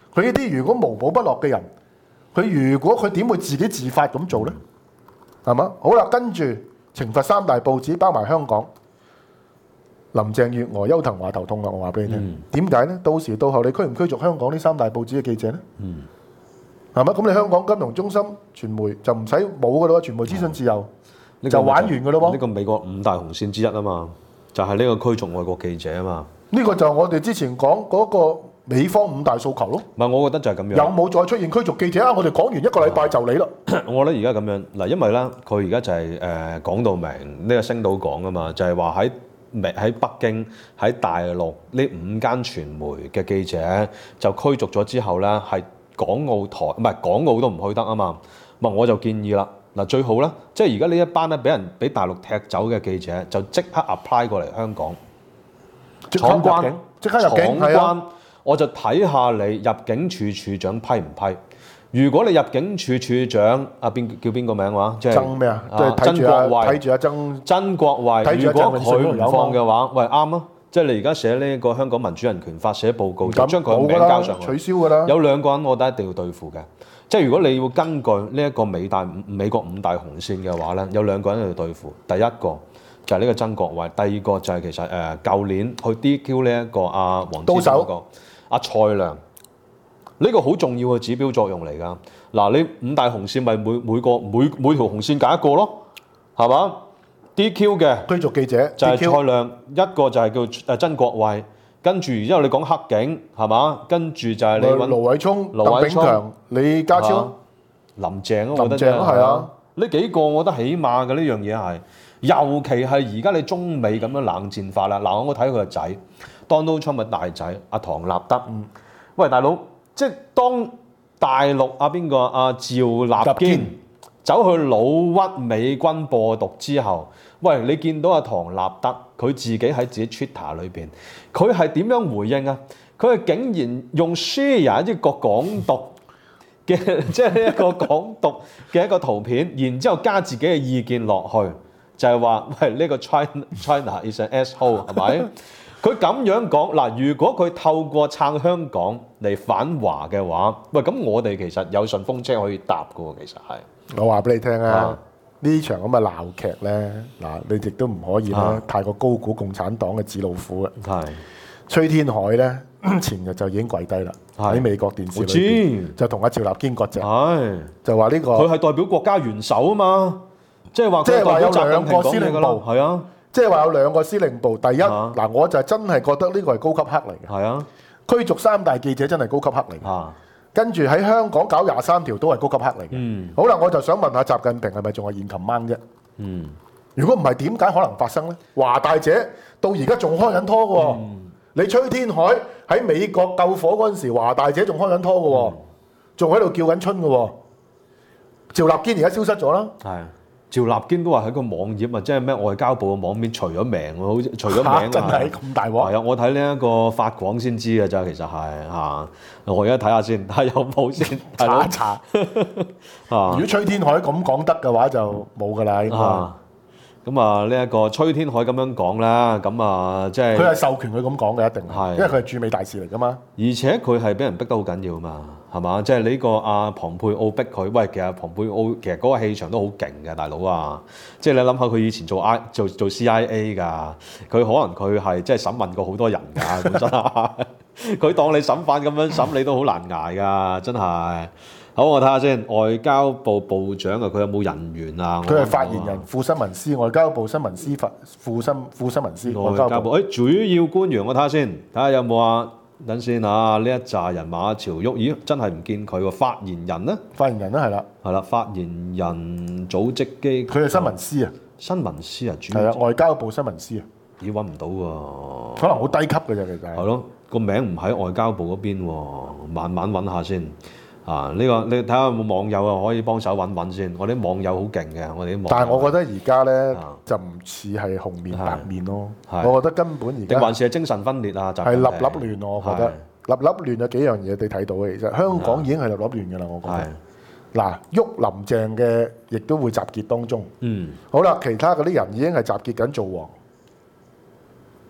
佢呢啲如果無寶不落嘅人，佢如果佢點會自己自發咁做呢？係嘛？好啦，跟住懲罰三大報紙，包埋香港。林鄭月娥、邱騰華頭痛啦，我話俾你聽。點解呢？到時到後你驅唔驅逐香港呢三大報紙嘅記者呢？ 嗯， 係嘛？咁你香港金融中心傳媒就唔使冇噶咯，傳媒資訊自由、嗯、就玩完噶咯喎。 呢個美國五大紅線之一啊嘛，就係、是、呢個驅逐外國記者啊嘛。 呢個就係我哋之前講嗰個美方五大訴求咯。 唔係，我覺得就係咁樣。 有冇再出現驅逐記者啊？我哋講完一個禮拜就你啦。 我覺得而家咁樣嗱，因為咧佢而家就係誒講到明呢個星島講啊嘛，就係話喺喺北京喺大陸呢五間傳媒嘅記者就驅逐咗之後咧，係港澳台唔係港澳都唔去得啊嘛。咪我就建議啦，嗱最好咧，即係而家呢一班咧俾人俾大陸踢走嘅記者，就即刻 apply 過嚟香港，闖關， 即刻入境， 闖關，我就睇下你入境處處長批唔批。如果你入境處處長啊邊叫邊個名話？即係曾咩啊？ 啊曾國衛，睇住阿曾曾國衛。如果佢唔放嘅話，喂啱啊！即係你而家寫呢個香港民主人權法寫報告，就將佢名交上去， 取消㗎啦。有兩個人，我覺得一定要對付嘅。即係如果你要根據呢一個美大美國五大紅線嘅話咧，有兩個人要對付。第一個就係呢個曾國衛，第二個就係其實誒舊年去 D Q 呢一個阿黃之鋒嗰個阿蔡亮。呢個好重要嘅指標作用嚟㗎。嗱，你五大紅線咪每每個每每條紅線揀一個咯，係嘛 ？D Q 嘅驅逐記者就係蔡亮，一個就係叫誒曾國衛，跟住然之後你講黑警係嘛？跟住就係你揾盧偉聰、 盧偉聰、 鄧炳強、李家超、 林鄭咯，我覺得林鄭係啊。 呢幾個我覺得起碼嘅呢樣嘢係，尤其係而家你中美咁樣冷戰法啦。嗱，我睇佢個仔 Donald Trump 嘅大仔阿唐納德，嗯、喂大佬。即係當大陸阿邊個阿趙立堅走去老屈美軍播毒之後，喂你見到阿唐納德佢自己喺自己 Twitter 裏邊，佢係點樣回應啊？佢係竟然用 share 一個港獨嘅，即係呢一個港獨嘅一個圖片，然之後加自己嘅意見落去，就係話喂呢個 China China is an asshole 係咪？佢咁樣講嗱，如果佢透過撐香港嚟反華嘅話，喂咁我哋其實有順風車可以搭嘅喎，其實係。 我話俾你聽啊，呢場咁嘅鬧劇咧，嗱你亦都唔可以咧、啊、太過高估共產黨嘅紙老虎嘅。係。崔天凱咧前日就已經跪低啦，喺美國電視裏邊就同阿趙立堅割席，就話呢、呢個佢係代表國家元首啊嘛，即係話即係話有兩個司令部， 係啊。 即係話有兩個司令部，第一嗱、啊，我就真係覺得呢個係高級黑嚟嘅。 係啊， 驅逐三大記者真係高級黑嚟。啊，跟住喺香港搞廿三條都係高級黑嚟嘅。嗯，好啦，我就想問下習近平係咪仲係現琴掹啫？嗯，如果唔係，點解可能發生呢？華大姐到而家仲開緊拖嘅喎。嗯、你崔天凱喺美國救火嗰陣時，華大姐仲開緊拖嘅喎，仲喺度叫緊春嘅喎。趙立堅而家消失咗啦。係。 趙立堅都話喺個網頁啊，即係咩外交部嘅網面除咗名喎，好似除咗名啊， 真係咁大鑊。 係啊，我睇呢一個法廣先知嘅咋，其實係嚇。我而家睇下先，睇下有冇先查一查。啊，如果崔天凱咁講得嘅話，就冇㗎啦，應該。 咁啊，呢一個崔天凱咁樣講啦，咁啊，即係佢係授權佢咁講嘅，一定係，因為佢係駐美大使嚟㗎嘛。 而且佢係俾人逼得好緊要嘛。係嘛？即係呢個阿龐佩奧逼佢，喂，其實龐佩奧其實嗰個氣場都好勁嘅，大佬啊！即係你諗下，佢以前做 I 做做 C I A 㗎，佢可能佢係即係審問過好多人㗎，本身佢當你審犯咁樣審你都好難捱㗎，真係。好，我睇下先，外交部部長啊，佢有冇人員啊？ 佢係發言人、副新聞司、外交部新聞司發副新副新聞司、 外交部。誒、哎，主要官員我睇下先，睇下有冇啊？等先啊！呢一紮人馬朝旭，咦，真係唔見佢喎！發言人咧？ 發言人咧係啦， 係啦，發言人組織機， 佢係新聞司啊， 新聞司啊，主係啊，外交部新聞司啊， 咦，揾唔到喎， 可能好低級嘅啫，其實係咯，個名唔喺外交部嗰邊喎，慢慢揾下先。啊！呢、這個你睇下有冇網友啊，可以幫手揾揾先。我啲網友好勁嘅，我哋啲網友。 但係我覺得而家咧、啊、就唔似係紅面白面咯。我覺得根本而家定還是係精神分裂啊？ 係立立亂，我覺得立立亂有幾樣嘢你睇到嘅。其實香港已經係立立亂嘅啦，我覺得。嗱，喐林鄭嘅亦都會集結當中。嗯。好啦，其他嗰啲人已經係集結緊做王。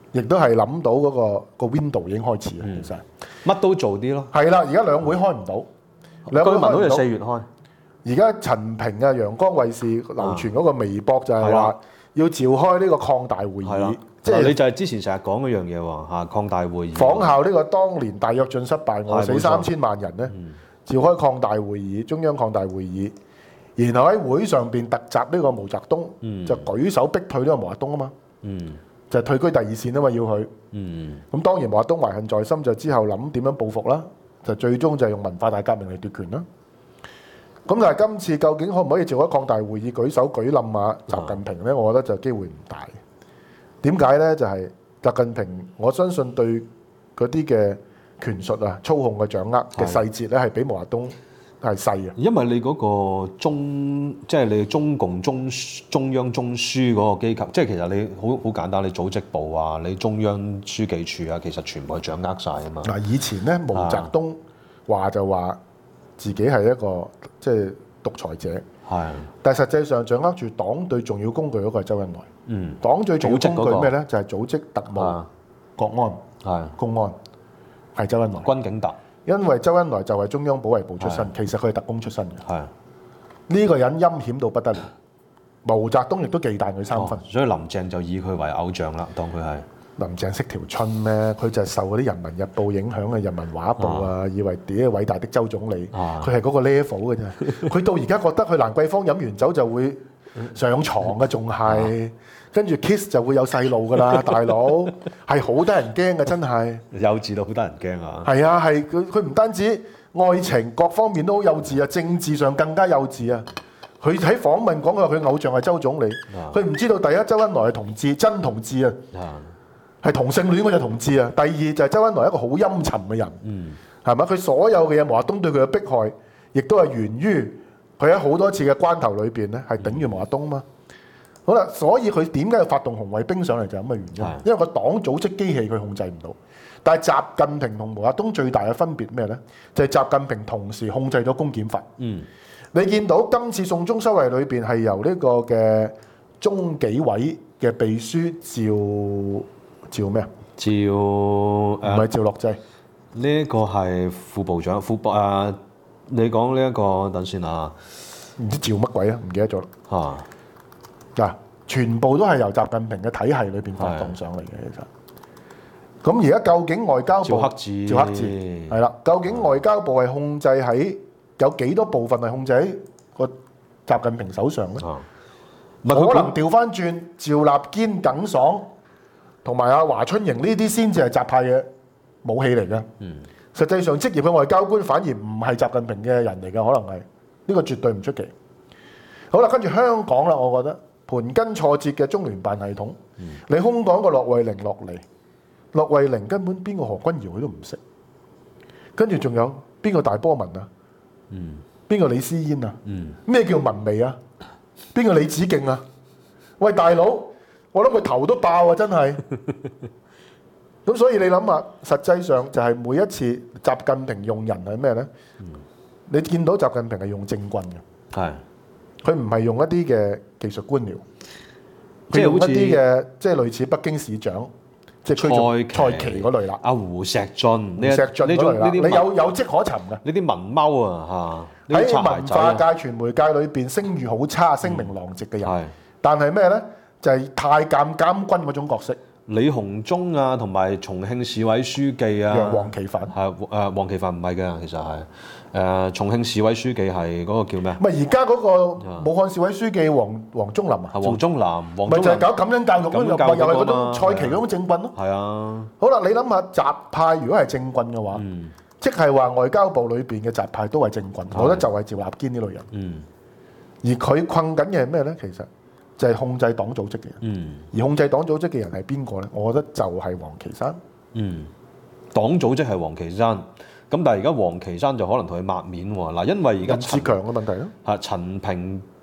亦都係諗到嗰、個個 window 已經開始啦。 嗯其實乜都做啲咯。 係啦，而家兩會開唔到，兩會據聞好似開唔到四月開。 而家陳平啊、陽光衛視流傳嗰個微博就係話係啦要召開呢個擴大會係啦議，，即係即係你就係之前成日講嗰樣嘢喎嚇，擴大會議。 仿效呢個當年大躍進失敗，餓死係冇錯三千萬人咧，召開擴大會議，中央擴大會議，然後喺會上邊突襲呢個毛澤東， 嗯就舉手逼退呢個毛澤東啊嘛， 嗯就退居第二線啊嘛要佢。 嗯咁當然毛澤東懷恨在心，就之後諗點樣報復啦，就最終就係用文化大革命嚟奪權啦。咁但係今次究竟可唔可以召開擴大會議舉手舉冧啊習近平呢？我覺得就機會唔大。點解呢？就係、習近平，我相信對嗰啲嘅權術啊、操控嘅掌握嘅細節咧，係比毛澤東係細嘅。 因為你嗰個中，即係你中共中中央中樞嗰個機構，即係其實你好好簡單，你組織部啊，你中央書記處啊，其實全部係掌握晒啊嘛。 嗱，以前咧毛澤東話就話自己係一個即係獨裁者， 係， 但係實際上掌握住黨對重要工具嗰個係周恩來。 嗯， 黨最重要工組織嗰個具咩咧？就係組織特務、 啊， 國安、 係公安，係周恩來。 軍警特， 因為周恩來就係中央保衛部出身係， 其實佢係特工出身嘅。 係。 呢個人陰險到不得了，毛澤東亦都忌憚佢三分哦。所以林鄭就以佢為偶像啦，當佢係。 林鄭識條春咩？佢就係受嗰啲《人民日報》影響嘅《人民畫報》啊，以為自己係偉大的周總理， 啊佢係嗰個 level 嘅啫。佢到而家覺得去蘭桂坊飲完酒就會上床嘅，仲係跟住 kiss 就會有細路噶啦，大佬係好得人驚嘅，真係。 幼稚到好得人驚啊！ 係啊，係佢佢唔單止愛情各方面都好幼稚啊，政治上更加幼稚啊！佢喺訪問講佢話佢偶像係周總理，佢唔知道第一周恩來係同志，真同志啊！ 啊， 係同性戀嗰隻同志啊！第二就係周恩來一個好陰沉嘅人， 嗯， 係咪？佢所有嘅嘢，毛澤東對佢嘅迫害，亦都係源於佢喺好多次嘅關頭裏邊咧，係頂住毛澤東嘛。好啦，所以佢點解要發動紅衛兵上嚟就係咁嘅原因係， 因為個黨組織機器佢控制唔到。但係習近平同毛澤東最大嘅分別咩呢？就係習近平同時控制咗公檢法。 嗯， 你見到今次送中修例裏邊係由呢個嘅中紀委嘅秘書趙趙咩啊？ 趙唔係誒趙樂際。 呢個係副部長副部誒，你講呢一個等先啊唔知趙乜鬼啊，唔記得咗啦。 嚇， 嗱，全部都係由習近平嘅體系裏邊發動上嚟嘅，其實。咁而家究竟外交部趙克志趙克志係啦，究竟外交部係控制喺有幾多部分係控制喺個習近平手上咧？ 啊，唔係佢可能調翻轉，趙立堅、耿爽同埋阿華春瑩呢啲先至係習派嘅武器嚟嘅。 嗯， 實際上職業嘅外交官反而唔係習近平嘅人嚟嘅，可能係呢個絕對唔出奇。好啦，跟住香港啦，我覺得盤根錯節嘅中聯辦系統，你空降個駱惠寧落嚟，駱惠寧根本邊個何君堯佢都唔識，跟住仲有邊個大波文啊？ 嗯邊個李思嫣啊？ 嗯咩叫文微啊？邊個李梓敬啊？喂，大佬，我諗佢頭都爆啊！真係。咁所以你諗下，實際上就係每一次習近平用人係咩呢？你見到習近平係用政棍嘅， 係佢唔係用一啲嘅技術官僚，佢用一即係好似啲嘅即係類似北京市長，即係區長蔡奇嗰類啦， 阿胡錫進呢一石進呢嗰類啦，你種呢啲文有有跡可尋嘅。 呢啲文踎啊嚇，呢啲喺擦鞋文化仔啊界、傳媒界裏邊聲譽好差、聲名狼藉嘅人， 係但係咩呢？就係、太監監軍嗰種角色， 李鴻忠啊，同埋重慶市委書記啊， 楊黃奇帆。 係誒黃奇帆唔係嘅，其實係誒、呃、重慶市委書記係嗰個叫咩？ 唔係而家嗰個武漢市委書記黃黃忠林啊， 係黃忠南，黃咪就係忠南搞感恩教育咯，又感恩教育又係嗰嗰個嘛種蔡奇嗰種政棍咯。 係啊， 好啦，你諗下習派如果係政棍嘅話， 嗯即係話外交部裏邊嘅習派都係政棍，我覺得就係趙立堅呢類人。 嗯而佢困緊嘅係咩呢？其實就係控制黨組織嘅人。 嗯而控制黨組織嘅人係邊個呢？我覺得就係黃岐山。 嗯，黨組織係黃岐山，咁但係而家黃岐山就可能同佢抹面喎嗱，因為而家任志陳強嘅問題咯。 嚇陳平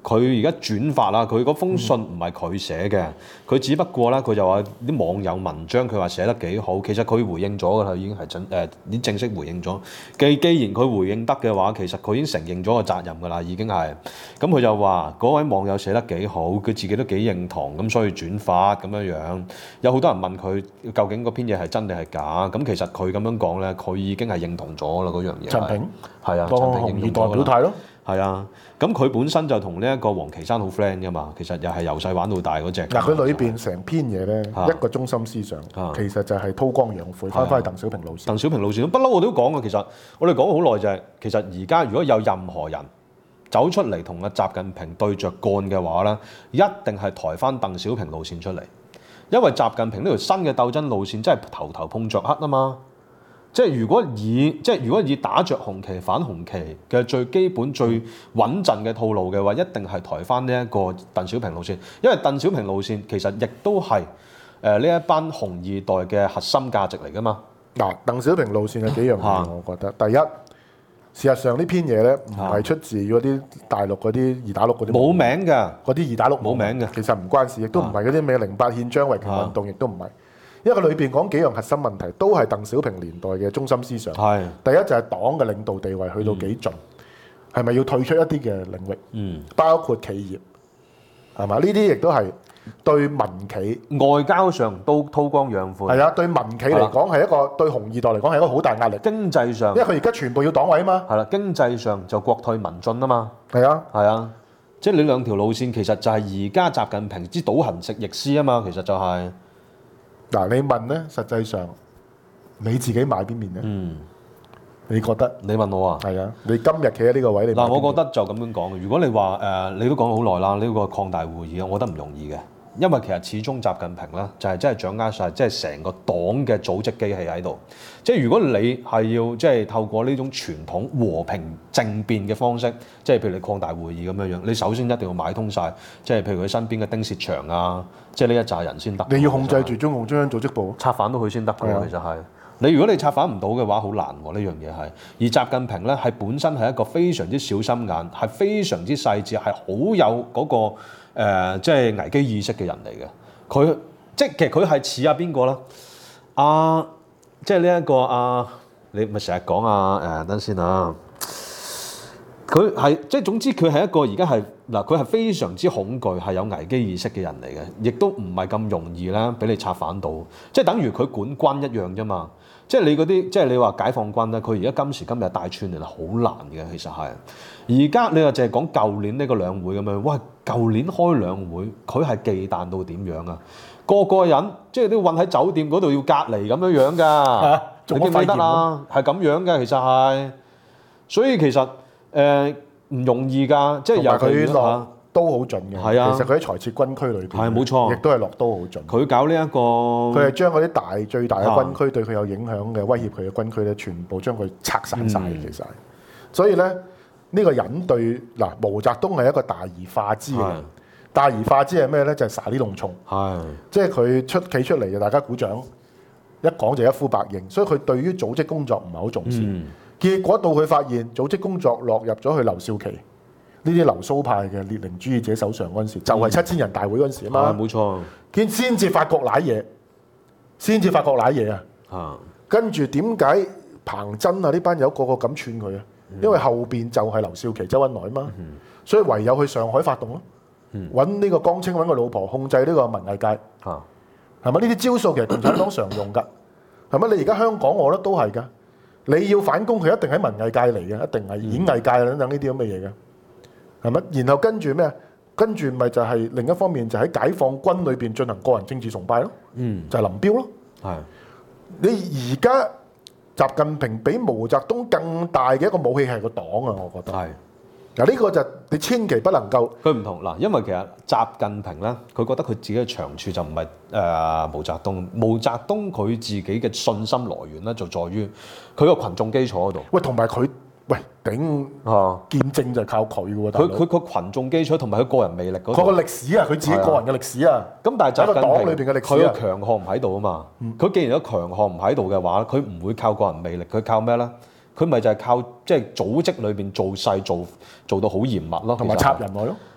佢而家轉發啦，佢嗰封信唔係佢寫嘅，佢只不過咧佢就話啲網友文章佢話寫得幾好，其實佢回應咗㗎啦，已經係真誒已經正式回應咗。既既然佢回應得嘅話，其實佢已經承認咗個責任㗎啦，已經係。咁佢就話嗰位網友寫得幾好，佢自己都幾認同，咁所以轉發咁樣樣。有好多人問佢究竟嗰篇嘢係真定係假，咁其實佢咁樣講咧，佢已經係認同咗啦嗰樣嘢。 陳平係啊， 個陳平紅二代認同咗啦。 表態咯。 係啊，咁佢本身就同呢一個黃岐山好 friend 噶嘛，其實又係由細玩到大嗰只。 嗱，佢裏邊成篇嘢咧， 啊一個中心思想， 啊其實就係韜光養晦，翻返去鄧小平路線。 鄧小平路線不嬲我都講過，其實我哋講好耐就係、其實而家如果有任何人走出嚟同阿習近平對着幹嘅話咧，一定係抬翻鄧小平路線出嚟，因為習近平呢條新嘅鬥爭路線真係頭頭碰着黑啊嘛。即係如果以即係如果以打着紅旗反紅旗嘅最基本最穩陣嘅套路嘅話，一定係抬翻呢一個鄧小平路線，因為鄧小平路線其實亦都係誒呢一班紅二代嘅核心價值嚟噶嘛。 嗱，鄧小平路線有幾樣嘢， 啊我覺得第一，事實上呢篇嘢咧唔係出自嗰啲大陸嗰啲二打六嗰啲冇名㗎， 嗰啲二打六冇名嘅其實唔關事，亦都唔係嗰啲咩零八憲章維權運動，亦都唔係。因為佢裏邊講幾樣核心問題，都係鄧小平年代嘅中心思想。 係第一就係黨嘅領導地位去到幾盡，係咪、要退出一啲嘅領域？ 嗯， 包括企業，係嘛？呢啲亦都係對民企外交上都韜光養晦， 係啊，對民企嚟講係一個對紅二代嚟講係一個好大壓力， 經濟上因為佢而家全部要黨委啊嘛。 係啦，經濟上就國退民進啊嘛。 係啊， 係啊，即係你兩條路線其實就係而家習近平之倒行逆逆施啊嘛，其實就係、 嗱你問咧，實際上你自己買邊面咧？ 嗯， 你覺得你問我啊？ 係啊？你今日企喺呢個位，你買嗱， 邊我覺得就咁樣講。如果你話誒、呃，你都講好耐啦，呢、這個擴大會議，我覺得唔容易嘅，因為其實始終習近平咧就係真係掌握晒，即係成個黨嘅組織機器喺度。即係如果你係要即係透過呢種傳統和平政變嘅方式，即係譬如你擴大會議咁樣樣，你首先一定要買通晒，即係譬如佢身邊嘅丁薛祥啊，即係呢一紮人先得。 你要控制住中共中央組織部。 策反到佢先得㗎係啊喎，其實係。你如果你策反唔到嘅話，好難喎呢樣嘢係。而習近平咧係本身係一個非常之小心眼，係非常之細緻，係好有嗰、個、呃、即係危機意識嘅人嚟嘅。佢即係其實佢係似阿邊個啦？啊，即係呢一個啊，你咪成日講啊誒，等先啊。佢係即係總之佢係一個而家係嗱，佢係非常之恐懼，係有危機意識嘅人嚟嘅，亦都唔係咁容易啦，俾你策反到。即係等於佢管軍一樣啫嘛。即係你嗰啲，即係你話解放軍咧，佢而家今時今日帶穿嚟係好難嘅，其實係。而家你話淨係講舊年呢個兩會咁樣，喂，舊年開兩會，佢係忌憚到點樣啊？個個人即係都韞喺酒店嗰度要隔離咁樣樣㗎， 啊你記唔記得啊？係咁樣嘅，其實係。所以其實誒唔、呃、容易㗎，即係由同埋佢佢落刀好盡嘅。 係啊其實佢喺裁撤軍區裏邊， 係冇錯亦都係落刀好盡。 佢搞呢、這、一個， 佢係將嗰啲大最大嘅啊軍區對佢有影響嘅威脅佢嘅軍區咧，全部將佢拆散晒。 嗯其實係，所以咧呢、呢個人對嗱毛澤東係一個大而化之嘅人係。 大而化之係咩咧？就係撒啲弄蟲， 係即係佢出企出嚟就大家鼓掌，一講就一呼百應。所以佢對於組織工作唔係好重視。 嗯結果到佢發現組織工作落入咗去劉少奇呢啲留蘇派嘅列寧主義者手上嗰陣時，就係七千人大會嗰陣時啊嘛。 係冇錯見先至發覺賴嘢，先至發覺賴嘢啊！ 啊， 跟住點解彭真啊呢班友個個咁串佢啊？因為後邊就係劉少奇、周恩來啊嘛，所以唯有去上海發動咯，揾呢個江青揾個老婆控制呢個文藝界， 啊係咪？呢啲招數其實共產黨常用㗎，係咪？你而家香港我覺得都係㗎。你要反攻佢一定喺文藝界嚟嘅，一定係演藝界等等呢啲咁嘅嘢嘅，係咪？然後跟住咩啊？跟住咪就係另一方面就喺解放軍裏邊進行個人政治崇拜咯， 嗯就係林彪咯。 係你而家習近平比毛澤東更大嘅一個武器係個黨啊，我覺得。 係。 嗱呢個就你千祈不能夠佢唔同嗱，因為其實習近平咧，佢覺得佢自己嘅長處就唔係誒毛澤東，毛澤東佢自己嘅信心來源咧就在於佢個群眾基礎嗰度。 喂，同埋佢喂頂啊！ 見證就係靠佢嘅喎，大佬佢佢個群眾基礎同埋佢個人魅力嗰佢個度。 歷史啊，佢自己個人嘅歷史啊。 咁但係習喺個黨裏近平邊嘅歷史啊佢個強項唔喺度啊嘛。佢既然有強項唔喺度嘅話，佢唔會靠個人魅力，佢靠咩咧？佢咪就係靠即係組織裏邊做勢做做到好嚴密咯， 同埋其實插人來咯。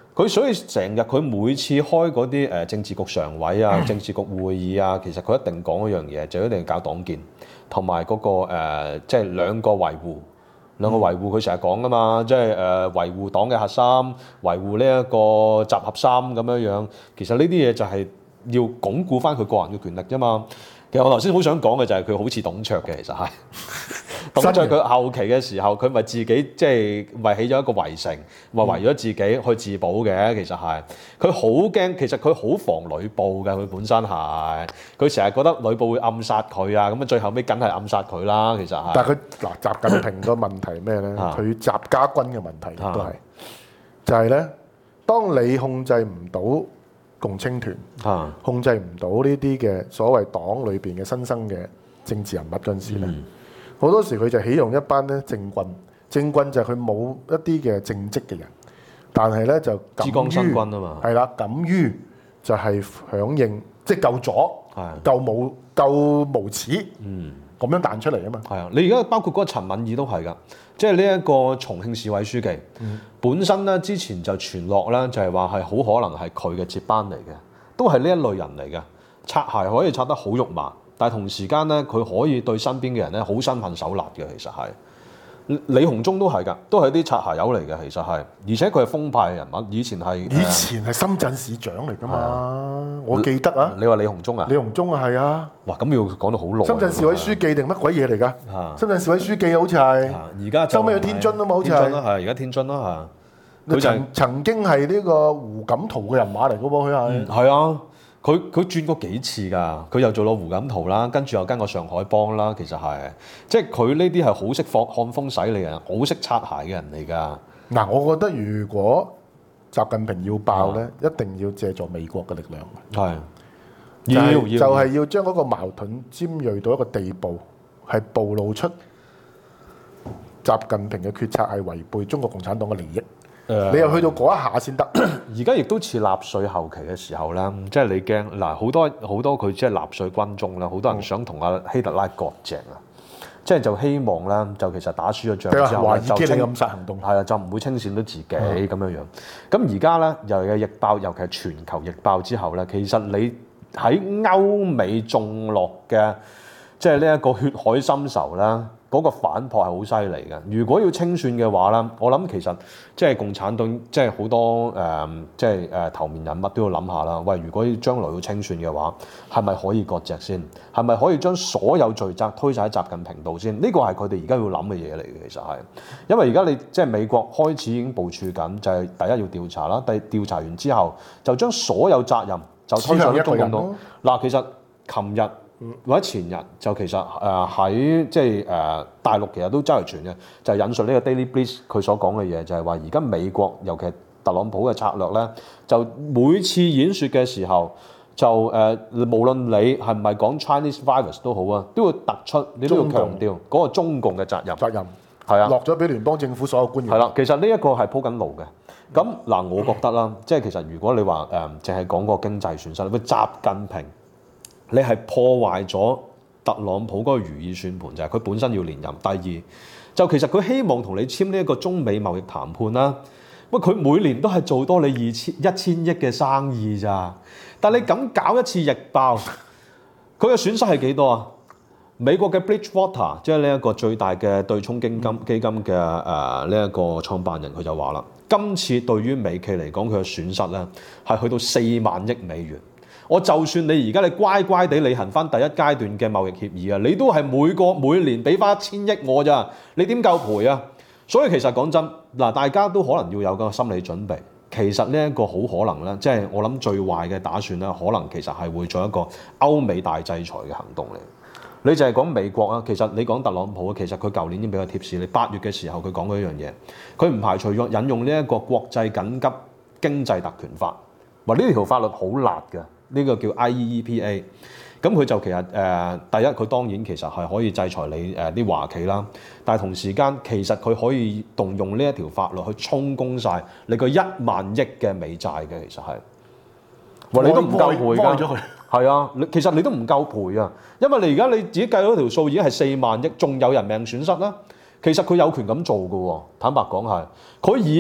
佢所以成日佢每次開嗰啲誒政治局常委啊、政治局會議啊，其實佢一定講一樣嘢，就一定搞黨建，同埋嗰個誒即係兩個維護。兩個維護佢成日講噶嘛，即係誒維護黨嘅核心，維護呢一個集合心咁樣樣。其實呢啲嘢就係要鞏固翻佢個人嘅權力啫嘛。其實我頭先好想講嘅就係佢好似董卓嘅，其實係董卓佢後期嘅時候，佢咪自己即係咪起咗一個圍城，咪圍咗自己去自保嘅。其實係佢好驚，其實佢好防呂布嘅，佢本身係佢成日覺得呂布會暗殺佢啊，咁啊最後尾梗係暗殺佢啦。其實係。 但係佢嗱習近平個問題咩咧？佢習家軍嘅問題亦都係，就係咧，當你控制唔到共青團， 啊、 控制唔到呢啲嘅所謂黨裏邊嘅新生嘅政治人物嗰陣時咧，好、嗯、多時佢就起用一班咧政軍，政軍就係佢冇一啲嘅政績嘅人，但係咧就敢於浙江新軍啊嘛， 係啦，敢於就係響應，即係夠左、 係夠無、夠無恥， 嗯， 咁樣彈出嚟啊嘛。 係啊，你而家包括嗰個陳敏爾都係㗎。即係呢一個重慶市委書記，嗯、本身咧之前就傳落咧，就係話係好可能係佢嘅接班嚟嘅，都係呢一類人嚟嘅。擦鞋可以擦得好肉麻，但係同時間咧，佢可以對身邊嘅人咧好心狠手辣嘅。其實係李鴻忠都係㗎，都係啲擦鞋友嚟嘅。其實係，而且佢係風派嘅人物，以前係以前係深圳市長嚟㗎嘛，啊、我記得啊。 你話李鴻忠啊？ 李鴻忠啊，係啊。 哇，咁要講到好耐。 深圳市委書記定乜鬼嘢嚟㗎？ 啊、 深圳市委書記好似係。 而家收尾去天津啊嘛，好似係。 係而家天津啦嚇。 佢曾曾經係呢個胡錦濤嘅人馬嚟㗎喎，佢係。 係、嗯、啊。佢佢轉過幾次㗎，佢又做到胡錦濤啦，跟住又跟過上海幫啦，其實係，即係佢呢啲係好識放看風使嚟嘅人，好識擦鞋嘅人嚟㗎。嗱， 我覺得如果習近平要爆咧，啊、一定要借助美國嘅力量。 係， 要要就係要將嗰個矛盾尖鋭到一個地步，係暴露出習近平嘅決策係違背中國共產黨嘅利益。 呃、 你又去到嗰一下先得。 而家亦都似納粹後期嘅時候啦，即係你驚嗱，好多好多佢即係納粹軍中啦，好多人想同阿希特拉割席啊，即係就希望咧，就其實打輸咗仗之後咧，就清暗殺行動係啊，就唔會清算到自己咁樣樣。咁而家咧又有疫爆，尤其係全球疫爆之後咧，其實你喺歐美種落嘅即係呢一個血海深仇啦。嗰個反撲係好犀利嘅。如果要清算嘅話咧，我諗其實即係共產黨，即係好多誒、呃，即係誒、呃、頭面人物都要諗下啦。喂，如果將來要清算嘅話，係咪可以割席先？係咪可以將所有罪責推晒喺習近平度先？呢個係佢哋而家要諗嘅嘢嚟嘅，其實係。因為而家你即係美國開始已經部署緊，就係、是、第一要調查啦，第調查完之後就將所有責任就推上中共度。嗱，其實琴日。或者前日就其實誒喺即係誒大陸其實都周圍傳嘅，就係、是、引述呢個 Daily Bliss 佢所講嘅嘢，就係話而家美國尤其係特朗普嘅策略咧，就每次演説嘅時候就誒、呃、無論你係唔係講 Chinese virus 都好啊，都要突出你都要強調嗰個中共嘅責任。 責任係啊， 落咗俾聯邦政府所有官員。 係啦，其實呢一個係鋪緊路嘅。咁嗱，我覺得啦，即係其實如果你話誒淨係講個經濟損失，佢習近平。你係破壞咗特朗普嗰個如意算盤，就係、是、佢本身要連任。第二，就其實佢希望同你簽呢一個中美貿易談判啦。喂，佢每年都係做多你二千一千億嘅生意咋？但你咁搞一次疫爆，佢嘅損失係幾多啊？美國嘅 Bridgewater 即係呢一個最大嘅對沖基金基金嘅誒呢一個創辦人，佢就話啦：今次對於美企嚟講，佢嘅損失咧係去到四萬億美元。我就算你而家你乖乖地履行翻第一階段嘅貿易協議啊，你都係每個每年俾翻一千億我咋，你點夠賠啊？所以其實講真嗱，大家都可能要有個心理準備。其實呢一個好可能咧，即係我諗最壞嘅打算咧，可能其實係會做一個歐美大制裁嘅行動嚟。你就係講美國啊，其實你講特朗普啊，其實佢舊年已經俾個貼士你，八月嘅時候佢講過一樣嘢，佢唔排除用引用呢一個國際緊急經濟特權法，話呢條法律好辣嘅。呢個叫 I E E P A， 咁佢就其實誒、呃、第一佢當然其實係可以制裁你誒啲、呃、華企啦，但係同時間其實佢可以動用呢一條法律去充公晒你個一萬億嘅美債嘅，其實係，話你都唔夠賠㗎，係啊，你其實你都唔夠賠啊，因為你而家你自己計咗條數已經係四萬億，仲有人命損失啦，其實佢有權咁做㗎喎，坦白講係，佢已經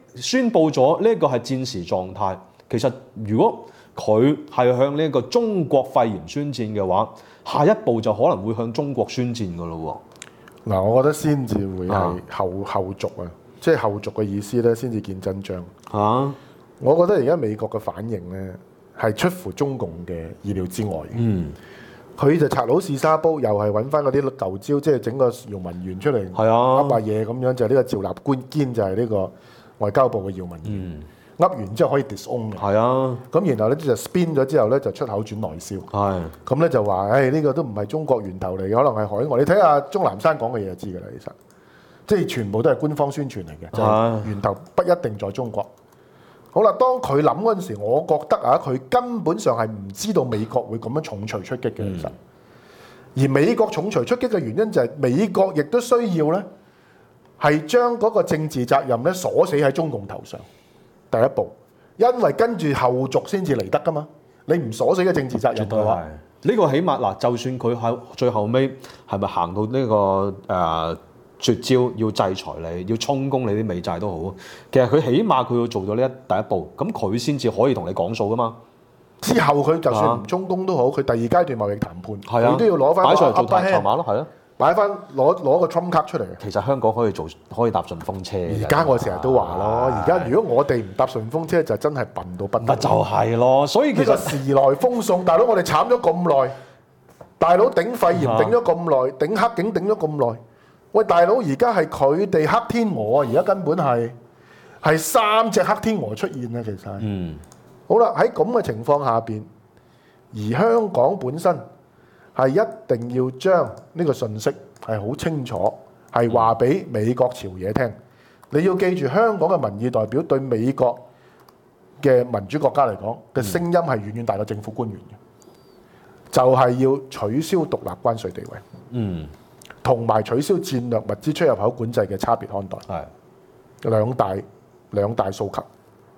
宣佈咗呢個係戰時狀態。其實如果佢係向呢個中國肺炎宣戰嘅話，下一步就可能會向中國宣戰㗎咯喎。嗱，我覺得先至會係後後續啊，即係後續嘅意思咧，先至見真章。 嚇、啊！ 我覺得而家美國嘅反應咧係出乎中共嘅意料之外。嗯。佢就拆佬試沙煲，又係揾翻嗰啲舊招，即係整個姚文元出嚟， 係啊， 噏下嘢咁樣，就係、是、呢個趙立官堅就係呢個外交部嘅姚文元，噏、嗯、完之後可以 disown 嘅。係啊，咁然後咧就 spin 咗之後咧就出口轉內銷。係，咁咧就話，誒、哎、呢、這個都唔係中國源頭嚟，可能係海外。你睇下鐘南山講嘅嘢就知㗎啦，其實即係全部都係官方宣傳嚟嘅，就係、是、源頭不一定在中國。好啦，當佢諗嗰陣時，我覺得啊，佢根本上係唔知道美國會咁樣重錘出擊嘅，其實。而美國重錘出擊嘅原因就係美國亦都需要咧，係將嗰個政治責任咧鎖死喺中共頭上。第一步，因為跟住後續先至嚟得噶嘛。你唔鎖死嘅政治責任嘅話， 呢個起碼嗱，就算佢喺最後尾係咪行到呢、這個誒？呃絕招要制裁你，要充公你啲美債都好。其實佢起碼佢要做到呢一第一步，咁佢先至可以同你講數噶嘛。 之後佢就算唔充公都好，佢第二階段貿易談判，佢、 啊、 都要攞翻擺上嚟做籌碼咯，係啊， 擺翻攞攞個 Trump 卡出嚟。 其實香港可以做，可以搭順風車。 而家我成日都話咯，而家如果我哋唔搭順風車，就真係笨到不得。 就係咯，所以其實時來風送，大佬我哋慘咗咁耐，大佬頂肺炎頂咗咁耐，頂黑警頂咗咁耐。喂，大佬，而家係佢哋黑天鵝啊！而家根本係係三隻黑天鵝出現啊！其實，嗯，好啦，喺咁嘅情況下邊，而香港本身係一定要將呢個信息係好清楚，係話俾美國朝野聽。你要記住，香港嘅民意代表對美國嘅民主國家嚟講嘅聲音係遠遠大過政府官員嘅，就係要取消獨立關稅地位。嗯。同埋取消戰略物資出入口管制嘅差別看待，係兩大兩大訴求。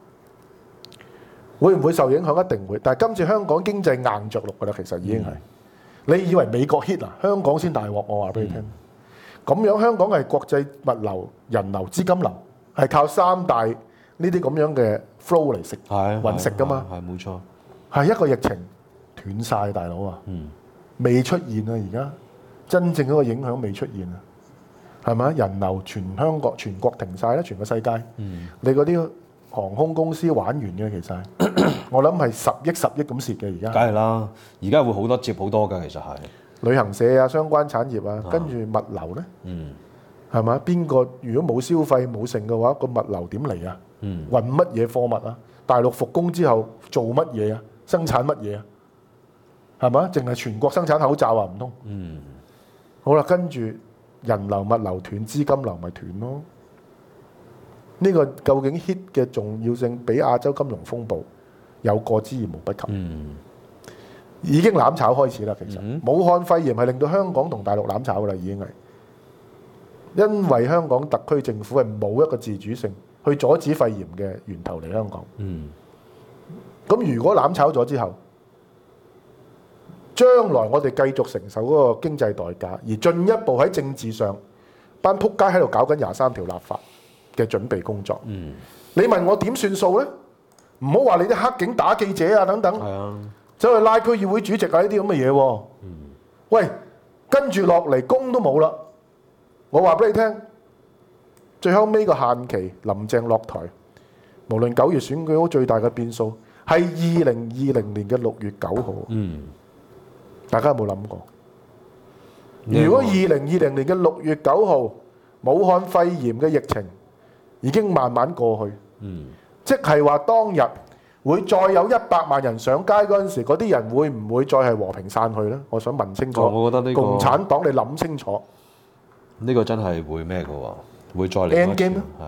會唔會受影響？一定會。但係今次香港經濟硬着陸㗎啦，其實已經係。嗯、你以為美國 hit 啊？香港先大鑊，我話俾你聽。咁、嗯、樣香港係國際物流、人流、資金流，係靠三大呢啲咁樣嘅 flow 嚟食揾食㗎嘛。 係冇錯。 係一個疫情斷晒，大佬啊！嗯、未出現啊，而家。真正嗰個影響未出現啊，係咪？人流全香港全國停晒啦，全個世界。嗯、你嗰啲航空公司玩完嘅其實，我諗係十億十億咁蝕嘅而家。 梗係啦，而家會好多接好多㗎，其實係。 旅行社啊，相關產業啊，跟住物流咧，係咪、嗯？邊個如果冇消費冇剩嘅話，個物流點嚟啊？嗯、運乜嘢貨物啊？大陸復工之後做乜嘢啊？生產乜嘢啊？係咪？淨係全國生產口罩啊？唔通？嗯好啦，跟住人流物流斷，資金流咪斷咯。呢、這個究竟 hit 嘅重要性比亞洲金融風暴有過之而無不及。嗯、已經攬炒開始啦。其實、嗯、武漢肺炎係令到香港同大陸攬炒噶啦，已經係因為香港特區政府係冇一個自主性去阻止肺炎嘅源頭嚟香港。咁、嗯、如果攬炒咗之後，將來我哋繼續承受嗰個經濟代價，而進一步喺政治上，班仆街喺度搞緊廿三條立法嘅準備工作。嗯、你問我點算數呢？唔好話你啲黑警打記者啊等等，走去、啊、拉區議會主席啊呢啲咁嘅嘢。嗯、喂，跟住落嚟工都冇啦。我話俾你聽，最後尾個限期，林鄭落台，無論九月選舉好，最大嘅變數係二零二零年嘅六月九號。嗯大家有冇諗過？如果二零二零年嘅六月九號，武漢肺炎嘅疫情已經慢慢過去，嗯、即係話當日會再有一百萬人上街嗰陣時，嗰啲人會唔會再係和平散去呢？我想問清楚。 我覺得呢、這個共產黨，你諗清楚。 呢個真係會咩嘅喎？會再嚟 End game 啊！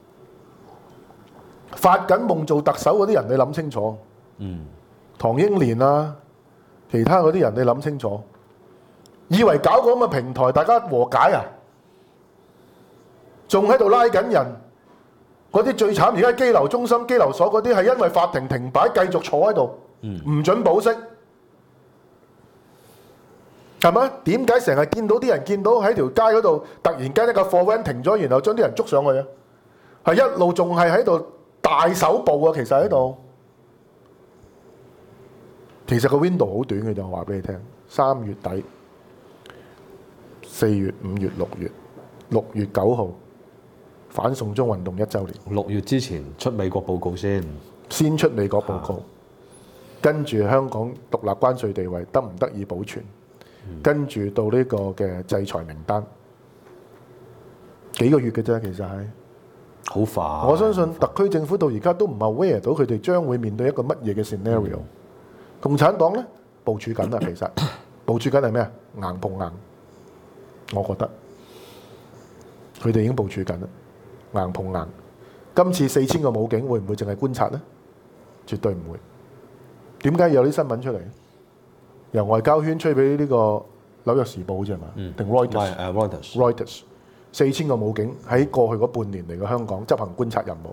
發緊夢做特首嗰啲人，你諗清楚。嗯，唐英年啊！其他嗰啲人你諗清楚，以為搞個咁嘅平台，大家和解啊？仲喺度拉緊人，嗰啲最慘。而家羈留中心、羈留所嗰啲係因為法庭停擺，繼續坐喺度，唔、嗯、准保釋，係咪？點解成日見到啲人見到喺條街嗰度突然間一個貨 van 停咗，然後將啲人捉上去啊？ 係一路仲係喺度大手部啊！其實喺度，其實個 window 好短嘅就話俾你聽，三月底、四月、五月、六月，六月九號反送中運動一週年， 六月之前出美國報告先， 先出美國報告，啊、跟住香港獨立關稅地位得唔得以保存，嗯、跟住到呢個嘅制裁名單，幾個月嘅啫，其實係好快。 我相信特區政府到而家都唔係 aware 到佢哋將會面對一個乜嘢嘅 scenario。嗯、共產黨呢，部署緊啦，其實部署緊係咩啊？硬碰硬，我覺得佢哋已經部署緊啦。硬碰硬，今次四千個武警會唔會淨係觀察呢？絕對唔會。點解有啲新聞出嚟？由外交圈吹俾呢個紐約時報啫嘛？定、嗯、Reuters？ Reuters。 Reuters。四千個武警喺過去嗰半年嚟嘅香港執行觀察任務。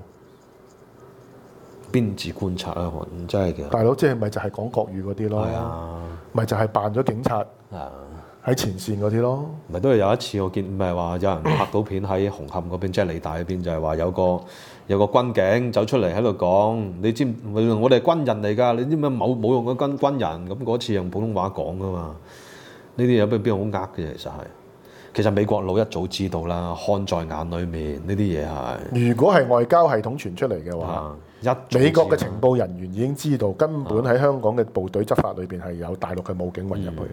邊止觀察啊？真係嘅。 大佬，即係咪就係講國語嗰啲咯？係啊。咪就係扮咗警察。啊。喺前線嗰啲咯， 咪都係有一次我見，唔係話有人拍到片喺紅磡嗰邊，即係理大嗰邊，就係話有個有個軍警走出嚟喺度講，你知唔？我哋係軍人嚟㗎，你知唔知冇冇用嗰軍軍人？咁嗰次用普通話講㗎嘛？呢啲有邊邊好呃嘅？其實係，其實美國佬一早知道啦，看在眼裏面呢啲嘢係。 如果係外交系統傳出嚟嘅話，一美國嘅情報人員已經知道，根本喺香港嘅部隊執法裏邊係有大陸嘅武警混入去。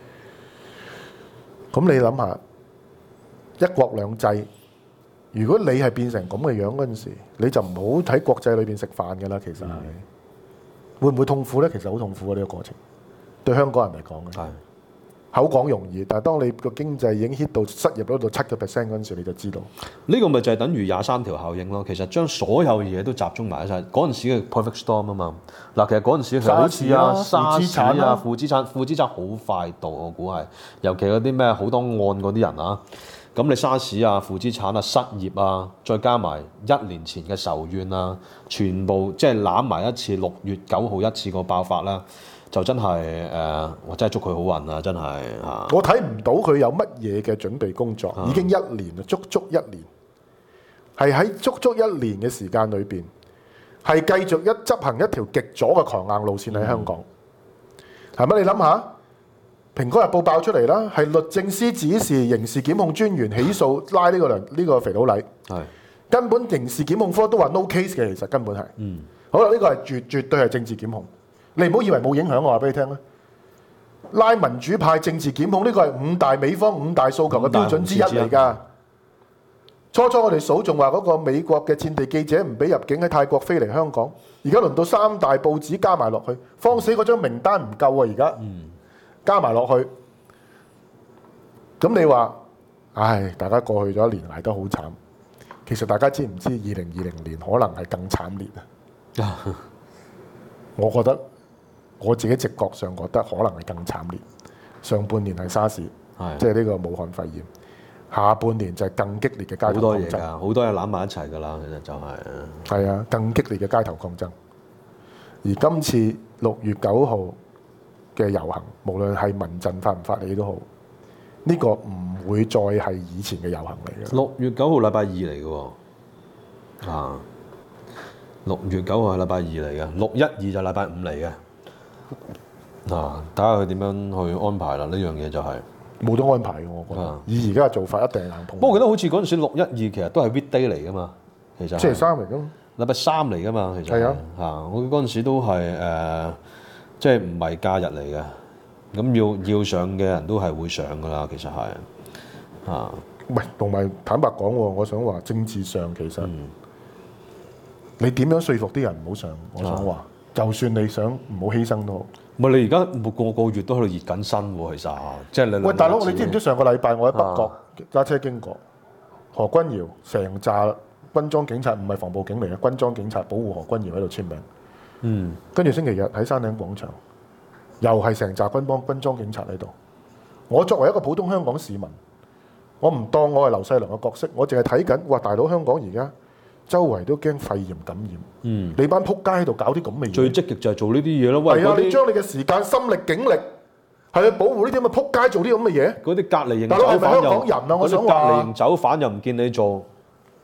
咁、嗯、你諗下，一國兩制，如果你係變成咁嘅樣嗰陣時，你就唔好喺國際裏邊食飯㗎啦。其實係、嗯、會唔會痛苦呢？其實好痛苦嘅呢、呢個過程，對香港人嚟講嘅。係口講容易，但係當你個經濟已經 hit 到失業率到七個 percent 嗰陣時，你就知道呢個咪就係等於廿三條效應咯。其實將所有嘢都集中埋一齊，嗰陣時嘅 perfect storm 啊嘛。嗱，其實嗰陣時好似啊沙士啊負資產，負資產好快到，我估係，尤其嗰啲咩好多案嗰啲人啊，咁你沙士啊負資產啊失業啊，再加埋一年前嘅仇怨啊，全部即係攬埋一次，六月九號一次過爆發啦。就真係誒、呃，我真係祝佢好運啊！真係啊， 我睇唔到佢有乜嘢嘅準備工作，啊、已經一年啦，足足一年，係喺足足一年嘅時間裏邊，係繼續一執行一條極左嘅強硬路線喺香港，係咪、嗯？你諗下，《蘋果日報》爆出嚟啦，係律政司指示刑事檢控專員起訴拉呢個梁呢個肥佬黎，係是根本刑事檢控科都話 no case 嘅，其實根本係，嗯，好啦，呢、這個係絕絕對係政治檢控。你唔好以為冇影響，我話俾你聽啦。拉民主派政治檢控呢個係五大美方五大訴求嘅標準之一嚟㗎。初初我哋數仲話嗰個美國嘅戰地記者唔俾入境喺泰國飛嚟香港，而家輪到三大報紙加埋落去，慌死嗰張名單唔夠啊！而家加埋落去，咁你話，唉，大家過去咗一年捱得好慘。其實大家知唔知二零二零年可能係更慘烈啊？我覺得。我自己直覺上覺得可能係更慘烈。上半年係沙士，即係呢個武漢肺炎；下半年就係更激烈嘅街頭抗爭。好多嘢㗎， 好多嘢攬埋一齊㗎啦。其實就係、是、 係啊，更激烈嘅街頭抗爭。而今次六月九號嘅遊行，無論係民陣發唔發起都好，呢、這個唔會再係以前嘅遊行嚟嘅。 六月九號禮拜二嚟嘅喎，啊，六月九號係禮拜二嚟嘅，六一二就禮拜五嚟嘅。嗱，睇下佢點樣去安排啦。呢樣嘢就係、是、 冇得安排嘅，我覺得。啊、以而家嘅做法，一定係硬碰。 不過我記得好似嗰陣時六一二其實都係 weekday 嚟噶嘛，其實星期三嚟噶嘛， 禮拜三嚟噶嘛，其實係啊。嚇，我嗰陣時都係誒、呃，即係唔係假日嚟嘅。咁要要上嘅人都係會上噶啦，其實係啊。 唔係，同埋坦白講，我想話政治上其實、嗯、你點樣說服啲人唔好上？我想話。啊就算你想唔好犧牲都好， 唔係你而家個個月都喺度熱緊身喎，其實即係你。 喂，大佬，你知唔知上個禮拜我喺北角揸、啊、車經過，何君堯成紮軍裝警察，唔係防暴警嚟嘅，軍裝警察保護何君堯喺度簽名。嗯。跟住星期日喺山頂廣場，又係成紮軍幫軍裝警察喺度。我作為一個普通香港市民，我唔當我係劉細良嘅角色，我淨係睇緊。哇，大佬，香港而家周圍都驚肺炎感染，嗯，你班撲街喺度搞啲咁嘅嘢， 最積極就係做呢啲嘢咯。 係啊，你將你嘅時間、心力、警力係去保護呢啲咁嘅撲街，做啲咁嘅嘢。 嗰啲隔離營大佬係咪香港人啊？我想話隔離營走反又唔見你做，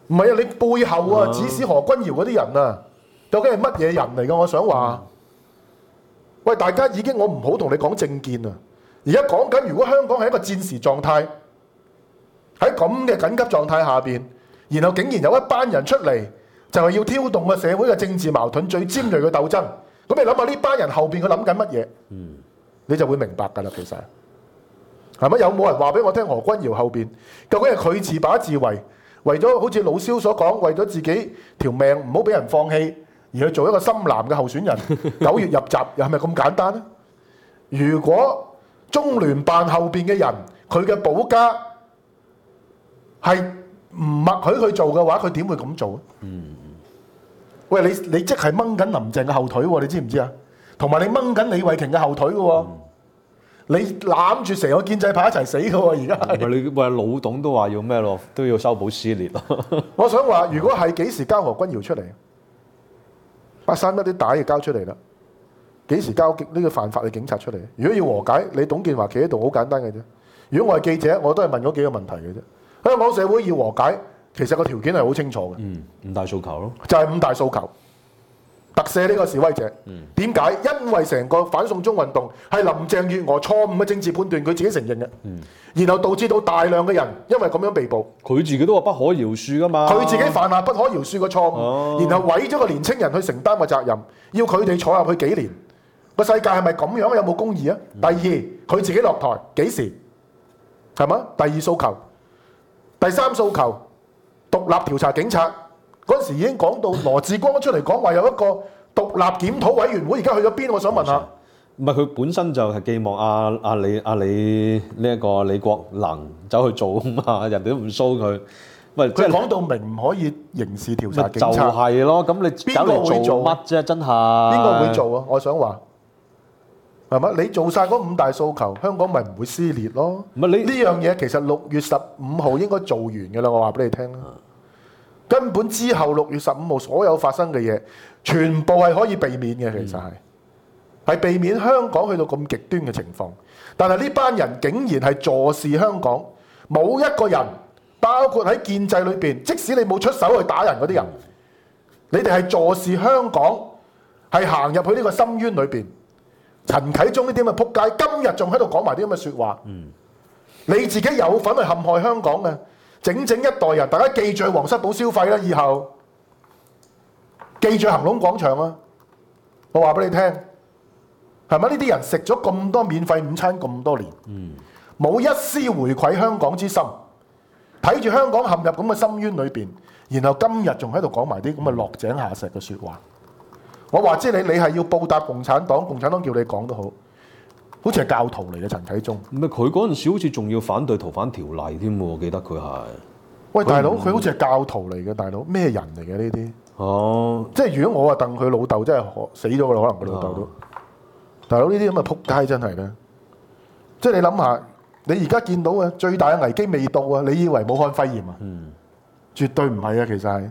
唔係啊，你背後啊指使何君堯嗰啲人啊，究竟係乜嘢人嚟㗎？我想話，喂，大家已經我唔好同你講政見啊，而家講緊如果香港係一個戰時狀態，喺咁嘅緊急狀態下邊，然後竟然有一班人出嚟，就係要挑動個社會嘅政治矛盾最尖鋭嘅鬥爭。咁你諗下呢班人後邊佢諗緊乜嘢？嗯，你就會明白㗎啦。其實係咪有冇人話俾我聽？何君堯後邊究竟係佢自把自為，為咗好似老蕭所講，為咗自己條命唔好俾人放棄，而去做一個深藍嘅候選人，九月入閘，又係咪咁簡單呢？如果中聯辦後邊嘅人佢嘅保家係唔默許佢做嘅話，佢點會咁做？嗯。喂，你你即係掹緊林鄭嘅後腿喎，你知唔知啊？同埋你掹緊李慧瓊嘅後腿嘅喎，嗯、你攬住成個建制派一齊死嘅喎，而家係。你喂老董都話要咩咯？都要修補撕裂咯。 我想話，如果係幾時交何君堯出嚟？八三一啲帶就交出嚟啦。幾時交呢個犯法嘅警察出嚟？如果要和解，你董建華企喺度好簡單嘅啫。如果我係記者，我都係問嗰幾個問題嘅啫。香港社會要和解。其實個條件係好清楚嘅， 嗯，五大訴求咯， 就係五大訴求，特赦呢個示威者。點解、嗯？因為成個反送中運動係林鄭月娥錯誤嘅政治判斷，佢自己承認嘅。嗯、然後導致到大量嘅人因為咁樣被捕。 佢自己都話不可饒恕噶嘛。 佢自己犯下不可饒恕嘅錯誤，哦、然後毀咗個年青人去承擔嘅責任，要佢哋坐入去幾年。個世界係咪咁樣？有冇公義啊？嗯、第二，佢自己落台幾時？係嘛？第二訴求，第三訴求。獨立調查警察嗰陣時已經講到羅致光出嚟講話有一個獨立檢討委員會，而家去咗邊？我想問下。 唔係佢本身就係寄望阿阿李阿李呢一個李國能走去做啊嘛，人哋都唔騷佢。喂， 佢講到明唔可以刑事調查警察。 就係咯，咁你邊個會做乜啫？真係邊個會做啊？我想話係嘛？你做晒嗰五大訴求，香港咪唔會撕裂咯？唔係你呢樣嘢，其實六月十五號應該做完嘅啦。我話俾你聽啦，根本之後六月十五號所有發生嘅嘢，全部係可以避免嘅。其實係係、嗯、避免香港去到咁極端嘅情況。但係呢班人竟然係坐視香港，冇一個人，包括喺建制裏邊，即使你冇出手去打人嗰啲人，嗯、你哋係坐視香港係行入去呢個深淵裏邊。陳啟宗呢啲咁嘅仆街，今日仲喺度講埋啲咁嘅説話。嗯、你自己有份去陷害香港嘅，整整一代人，大家記住皇室堡消費啦，以後記住恒隆廣場啊！我話俾你聽，係咪呢啲人食咗咁多免費午餐咁多年，冇、嗯、一絲回饋香港之心，睇住香港陷入咁嘅深淵裏邊，然後今日仲喺度講埋啲咁嘅落井下石嘅説話。我話知你，你係要報答共產黨，共產黨叫你講都好，好似係教徒嚟嘅陳啟宗。 唔係佢嗰陣時好似仲要反對逃犯條例添喎，我記得佢係。 喂，大佬，佢好似係教徒嚟嘅，大佬咩人嚟嘅呢啲？ 哦， 即係如果我話戥佢老豆真係死咗㗎啦，可能佢老豆都。哦、大佬呢啲咁嘅撲街真係咧，即係你諗下，你而家見到嘅最大嘅危機未到啊！你以為武漢肺炎啊？嗯，絕對唔係啊，其實係。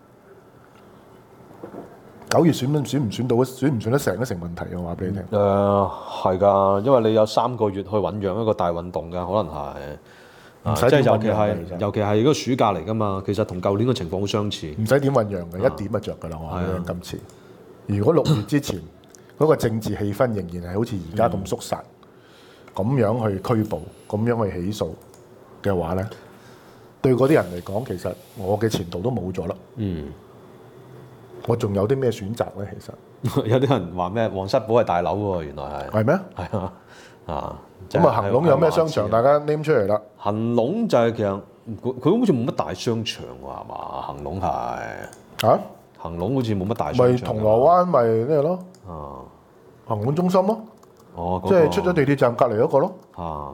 九月選唔選唔選到，選唔選得成都成問題。我話俾你聽。 誒係㗎，因為你有三個月去醖釀一個大運動㗎，可能係。唔使即係尤其係尤其係嗰個暑假嚟㗎嘛，其實同舊年嘅情況好相似。 唔使點醖釀嘅，一點就着㗎啦。我話你今次，如果六月之前嗰個政治氣氛仍然係好似而家咁肅殺，咁、嗯、樣去拘捕，咁樣去起訴嘅話咧，對嗰啲人嚟講，其實我嘅前途都冇咗啦。嗯。我仲有啲咩選擇咧？其實有啲人話咩皇室堡係大樓喎，原來係係咩？ 係啊啊！ 咁啊，恒隆有咩商場？大家 name 出嚟啦。 恒隆就係其實佢佢好似冇乜大商場喎，係嘛？恒隆係嚇？恒隆好似冇乜大商場。 咪銅鑼灣咪咩咯？啊，恒隆中心咯。哦，即係出咗地鐵站隔離嗰個咯。啊，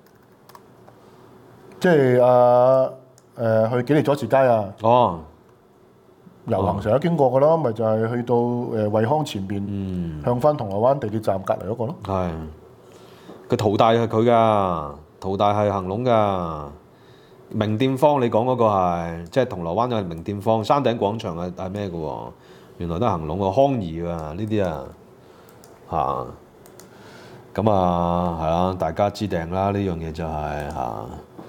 即係啊誒去紀利佐治街啊。哦。遊行成日經過嘅咯，咪、哦、就係去到誒惠康前邊，嗯、向翻銅鑼灣地鐵站隔離嗰個咯。 係，個淘大係佢噶，淘大係恒隆噶。名店坊你講嗰個係，即係銅鑼灣嘅名店坊，山頂廣場係係咩嘅喎？原來都係恒隆喎，康怡啊呢啲啊嚇。咁啊係啦，大家知定啦，呢樣嘢就係、是、嚇。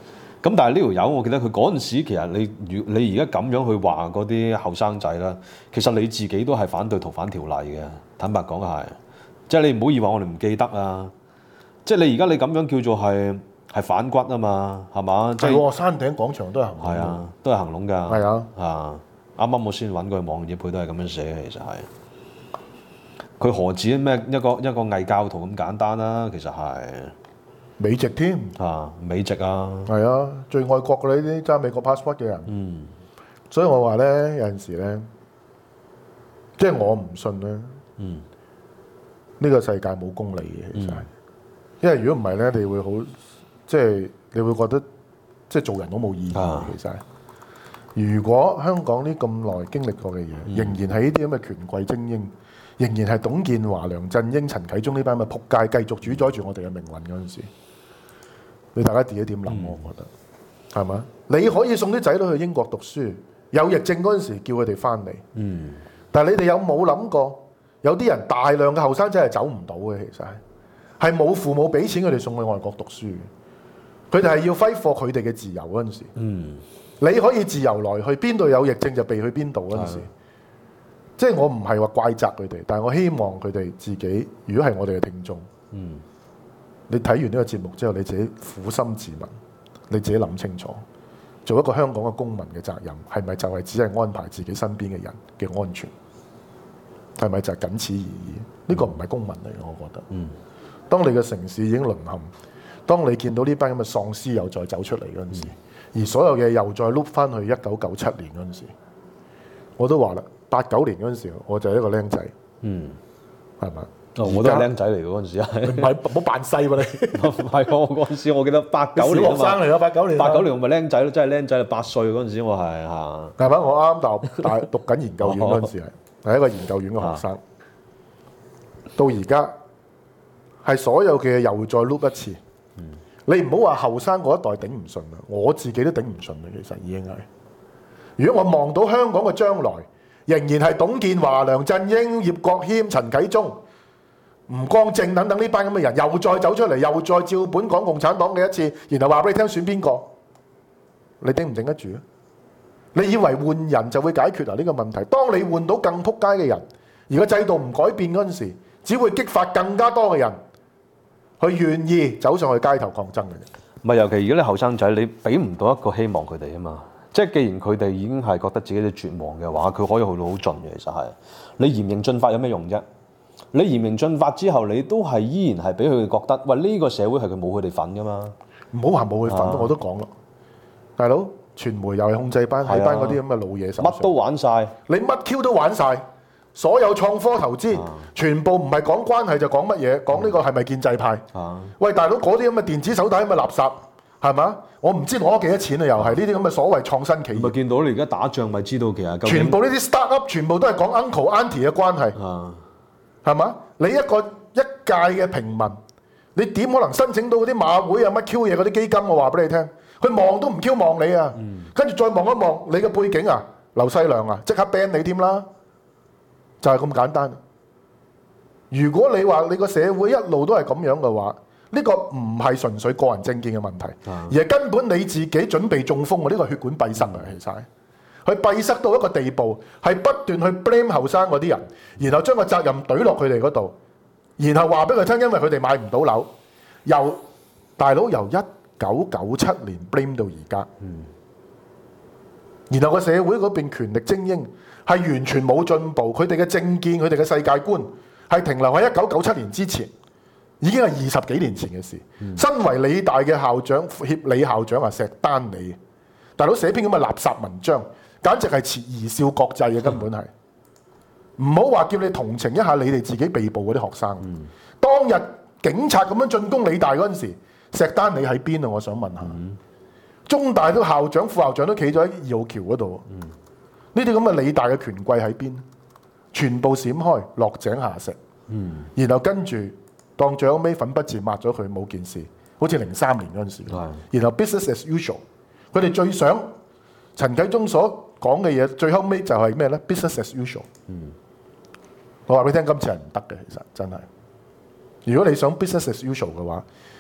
咁但係呢條友，我記得佢嗰陣時，其實你如你而家咁樣去話嗰啲後生仔啦，其實你自己都係反對逃犯條例嘅。坦白講係，即係你唔好以為我哋唔記得啊！即係你而家你咁樣叫做係係反骨啊嘛，係嘛？即係係山頂廣場都係行龍。 係啊，都係行龍㗎。 係啊， 啊！啱啱我先揾佢網頁，佢都係咁樣寫嘅，其實係。佢何止咩一個一個偽教徒咁簡單啦？其實係美籍添。 啊，美籍啊， 係啊，最愛國嘅呢啲揸美國 passport 嘅人。 嗯， 所以我話咧，有陣時咧，即係我唔信咧。 嗯， 呢個世界冇公理嘅，其實係。因為如果唔係咧，你會好，即係你會覺得即係做人都冇意義嘅，其實係。如果香港呢咁耐經歷過嘅嘢，仍然係呢啲咁嘅權貴精英，仍然係董建華、梁振英、陳啟宗呢班咁嘅仆街繼續主宰住我哋嘅命運嗰陣時，你大家自己點諗？我覺得係嘛？你可以送啲仔女去英國讀書，有疫症嗰陣時叫佢哋翻嚟。 嗯， 但係你哋有冇諗過？有啲人大量嘅後生仔係走唔到嘅，其實係係冇父母俾錢佢哋送去外國讀書，佢哋係要揮霍佢哋嘅自由嗰陣時。 嗯。 你可以自由來去，邊度有疫症就避去邊度嗰陣時。即係我唔係話怪責佢哋，但係我希望佢哋自己，如果係我哋嘅聽眾， 嗯，你睇完呢個節目之後，你自己苦心自問，你自己諗清楚，做一個香港嘅公民嘅責任，係咪就係只係安排自己身邊嘅人嘅安全？係咪就係僅此而已？呢、這個唔係公民嚟嘅，我覺得。嗯。當你嘅城市已經淪陷，當你見到呢班咁嘅喪屍又再走出嚟嗰陣時。嗯，而所有嘢又再碌翻去一九九七年嗰陣時，我都話啦，八九年嗰陣時我就係一個僆仔， 嗯， 係咪？ 哦，我都係僆仔嚟嗰陣時，係唔係唔好扮細喎你？ 唔係我嗰陣時，我記得八九年小學生嚟咯，八九年。 八九年我咪僆仔咯，真係僆仔，八歲嗰陣時我係嚇。 係咪？我啱啱大大讀緊研究院嗰陣時係係一個研究院嘅學生，到而家係所有嘅嘢又再碌一次。你唔好話後生嗰一代頂唔順啦，我自己都頂唔順啦。其實已經係，如果我望到香港嘅將來，仍然係董建華、梁振英、葉國謙、陳啟宗、吳光正等等呢班咁嘅人，又再走出嚟，又再照本講共產黨嘅一次，然後話俾你聽選邊個，你頂唔頂得住啊？你以為換人就會解決啊呢個問題？當你換到更撲街嘅人，而個制度唔改變嗰陣時，只會激發更加多嘅人。佢願意走上去街頭抗爭嘅啫。 唔係，尤其而家啲後生仔，你俾唔到一個希望佢哋啊嘛。即係既然佢哋已經係覺得自己哋絕望嘅話，佢可以去到好盡嘅。其實係你嚴刑峻法有咩用啫？你嚴刑峻法之後，你都係依然係俾佢哋覺得，喂呢個社會係佢冇佢哋份噶嘛。 唔好話冇佢份， 啊、 我都講咯。大佬，傳媒又係控制班，喺班嗰啲咁嘅老嘢手上， 乜都玩晒， 你乜 Q 都玩晒。所有創科投資，啊、全部唔係講關係就講乜嘢，講呢個係咪建制派？啊、喂，大佬嗰啲咁嘅電子手帶咁嘅垃圾，係嘛？我唔知攞咗幾多錢啊！又係呢啲咁嘅所謂創新企業。咪見到你而家打仗，咪知道其實全部呢啲 start up 全部都係講 uncle auntie 嘅關係，係嘛、啊？你一個一屆嘅平民，你點可能申請到嗰啲馬會啊乜 Q 嘢嗰啲基金？我話俾你聽，佢望都唔 Q 望你啊！跟住、嗯、再望一望你嘅背景啊，劉細良啊，即刻 ban 你添啦！就係咁簡單。如果你話你個社會一路都係咁樣嘅話，呢、這個唔係純粹個人政見嘅問題，嗯、而係根本你自己準備中風啊！呢、這個血管閉塞啊，其實佢閉塞到一個地步，係不斷去 blame 後生嗰啲人，然後將個責任懟落佢哋嗰度，然後話俾佢聽，因為佢哋買唔到樓，由大佬由一九九七年 blame 到而家，嗯、然後個社會嗰邊權力精英。係完全冇進步，佢哋嘅政見、佢哋嘅世界觀係停留喺一九九七年之前，已經係二十幾年前嘅事。嗯、身為理大嘅校長、協理校長啊，石丹理，大佬寫篇咁嘅垃圾文章，簡直係貽笑國際嘅，根本係。唔好話叫你同情一下你哋自己被捕嗰啲學生。嗯、當日警察咁樣進攻理大嗰陣時，石丹理喺邊啊？我想問下。嗯、中大都校長、副校長都企咗喺二號橋嗰度。嗯呢啲咁嘅理大嘅權貴喺邊？全部閃開，落井下石。嗯，然後跟住當最後尾粉筆字抹咗佢冇件事，好似零三年嗰陣時。嗯、然後 business as usual，佢哋最想陳啟宗所講嘅嘢，最後尾就係咩咧 ？business as usual。嗯，我話俾你聽，今次係唔得嘅，其實真係。如果你想 business as usual 嘅話，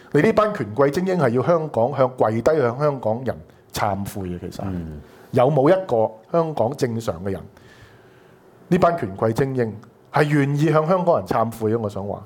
你呢班權貴精英係要香港向跪低向香港人懺悔嘅，其實係、 嗯、 有冇一個香港正常嘅人？呢班權貴精英係願意向香港人懺悔嘅，我想話。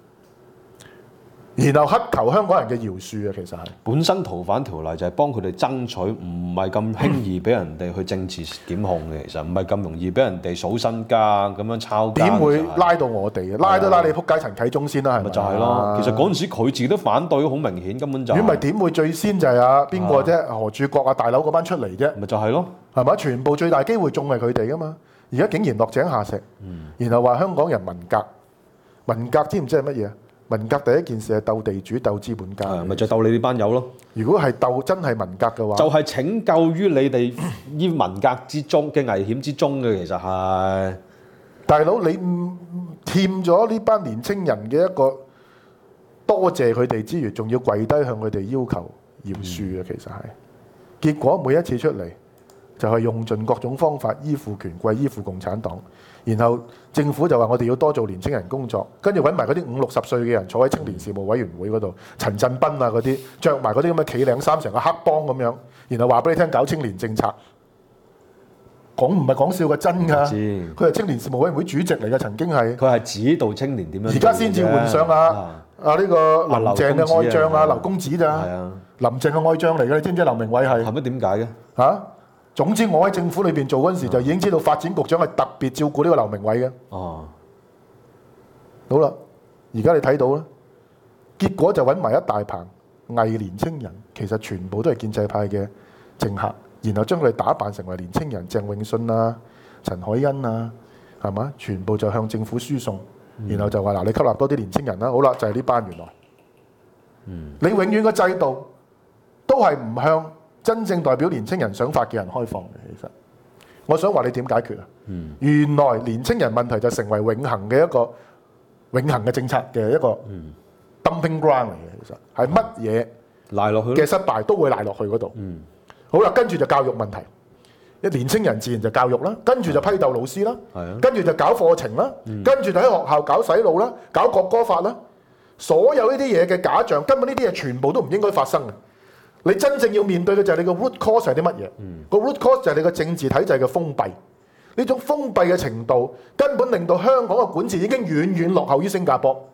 然後乞求香港人嘅饒恕啊，其實係本身逃犯條例就係幫佢哋爭取，唔係咁輕易俾人哋去政治檢控嘅，其實唔係咁容易俾人哋數身家咁樣抄家。 點會拉到我哋？拉都拉你撲街陳啟宗先啦，係咪？ 咪就係咯。其實嗰陣時佢自己都反對，好明顯根本就係。 如果唔係點會最先就係啊邊個啫？何柱國啊大佬嗰班出嚟啫？ 咪就係咯， 係嘛？全部最大機會中係佢哋噶嘛？而家竟然落井下石， 嗯、 然後話香港人文革，文革知唔知係乜嘢啊？文革第一件事係鬥地主、鬥資本家， 咪就鬥你呢班友咯。 如果係鬥真係文革嘅話， 就係拯救於你哋於文革之中嘅危險之中嘅，其實係大佬你欠咗呢班年青人嘅一個多謝佢哋之餘，仲要跪低向佢哋要求饒恕嘅，其實係。結果每一次出嚟就係用盡各種方法依附權貴、依附共產黨。然後政府就話我哋要多做年青人工作，跟住揾埋嗰啲五六十歲嘅人坐喺青年事務委員會嗰度，陳振彬啊嗰啲，着埋嗰啲咁嘅企領衫，成個黑幫咁樣，然後話俾你聽搞青年政策，講唔係講笑嘅，真㗎。佢係青年事務委員會主席嚟嘅，曾經係。 佢係指導青年點樣。 而家先至換上啊啊呢個林鄭嘅愛將啊，劉公子咋？ 係啊， 林鄭嘅愛將嚟嘅，你知唔知劉鳴煒係？ 係乜點解嘅？ 嚇？總之我喺政府裏邊做嗰陣時就已經知道發展局長係特別照顧呢個劉鳴煒嘅。 哦， 好啦，而家你睇到啦，結果就揾埋一大棚偽年青人，其實全部都係建制派嘅政客，然後將佢哋打扮成為年青人，鄭永信啊、陳凱欣啊，係嘛？全部就向政府輸送，然後就話嗱，你吸納多啲年青人啦。好啦，就係呢班原來。嗯，你永遠個制度都係唔向真正代表年青人想法嘅人開放嘅，其實我想話你點解決啊？嗯、原來年青人問題就成為永恆嘅一個永恆嘅政策嘅一個 dumping ground 嚟嘅，其實係乜嘢賴落去嘅失敗都會賴落去嗰度。嗯、好啦，跟住就教育問題，一年青人自然就教育啦，跟住就批鬥老師啦， 嗯、 跟住就搞課程啦，嗯、跟住就喺學校搞洗腦啦，搞國歌法啦，所有呢啲嘢嘅假象，根本呢啲嘢全部都唔應該發生嘅。你真正要面對嘅就係你個 root cause 係啲乜嘢？個 root cause 就係你個政治體制嘅封閉。呢種封閉嘅程度根本令到香港嘅管治已經遠遠落後於新加坡。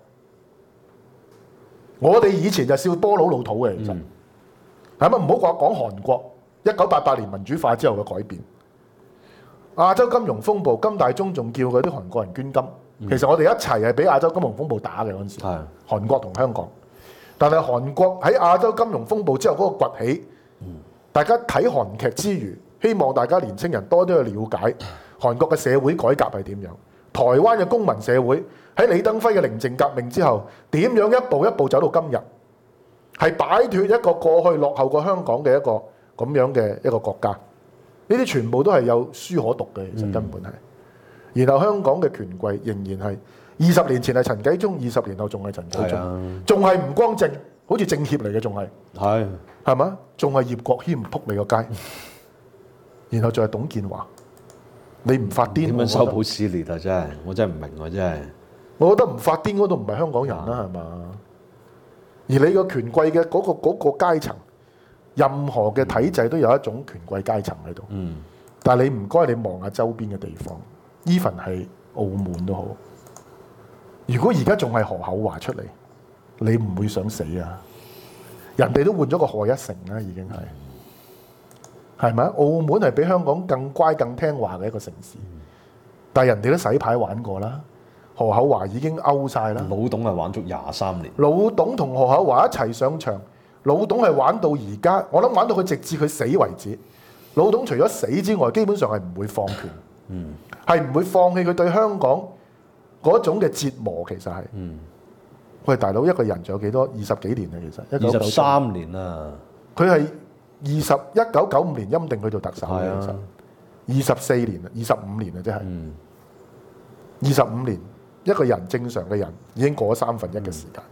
我哋以前就笑波佬老土嘅，其實係咪？唔好講講韓國一九八八年民主化之後嘅改變。亞洲金融風暴，金大中仲叫嗰啲韓國人捐金。嗯、其實我哋一齊係俾亞洲金融風暴打嘅嗰陣時， 的韓國同香港。但係韓國喺亞洲金融風暴之後嗰個崛起，嗯、大家睇韓劇之餘，希望大家年青人多啲去了解韓國嘅社會改革係點樣。台灣嘅公民社會喺李登輝嘅寧靜革命之後，點樣一步一步走到今日，係擺脫一個過去落後過香港嘅一個咁樣嘅一個國家。呢啲全部都係有書可讀嘅，其實根本係。嗯、然後香港嘅權貴仍然係。二十年前係陳繼宗，二十年後仲係陳繼宗，仲係吳光正，好似政協嚟嘅，仲係係係嘛？仲係葉國謙撲你個街，然後仲係董建華，你唔發癲點樣修補撕裂啊？真係我真係唔明喎！真係， 我覺得唔發癲嗰度唔係香港人啦，係嘛？而你個權貴嘅嗰個嗰個階層，任何嘅體制都有一種權貴階層喺度。嗯，但係你唔該，你望下周邊嘅地方 ，even 係澳門都好。如果而家仲係何厚華出嚟，你唔會想死啊？人哋都換咗個賀一誠啦，已經係係咪？澳門係比香港更乖、更聽話嘅一個城市，但係人哋都洗牌玩過啦。何厚華已經 out 晒啦。 老董係玩足廿三年。 老董同何厚華一齊上場，老董係玩到而家，我諗玩到佢直至佢死為止。老董除咗死之外，基本上係唔會放權，嗯，係唔會放棄佢對香港嗰種嘅折磨。其實係，嗯，喂大佬，一個人仲有幾多？二十幾年啊，其實二十三年啦。 佢係二十一九九五年欽定佢做特首嘅，其實二十四年啦，二十五年啊，即係二十五年，一個人正常嘅人已經過咗三分一嘅時間。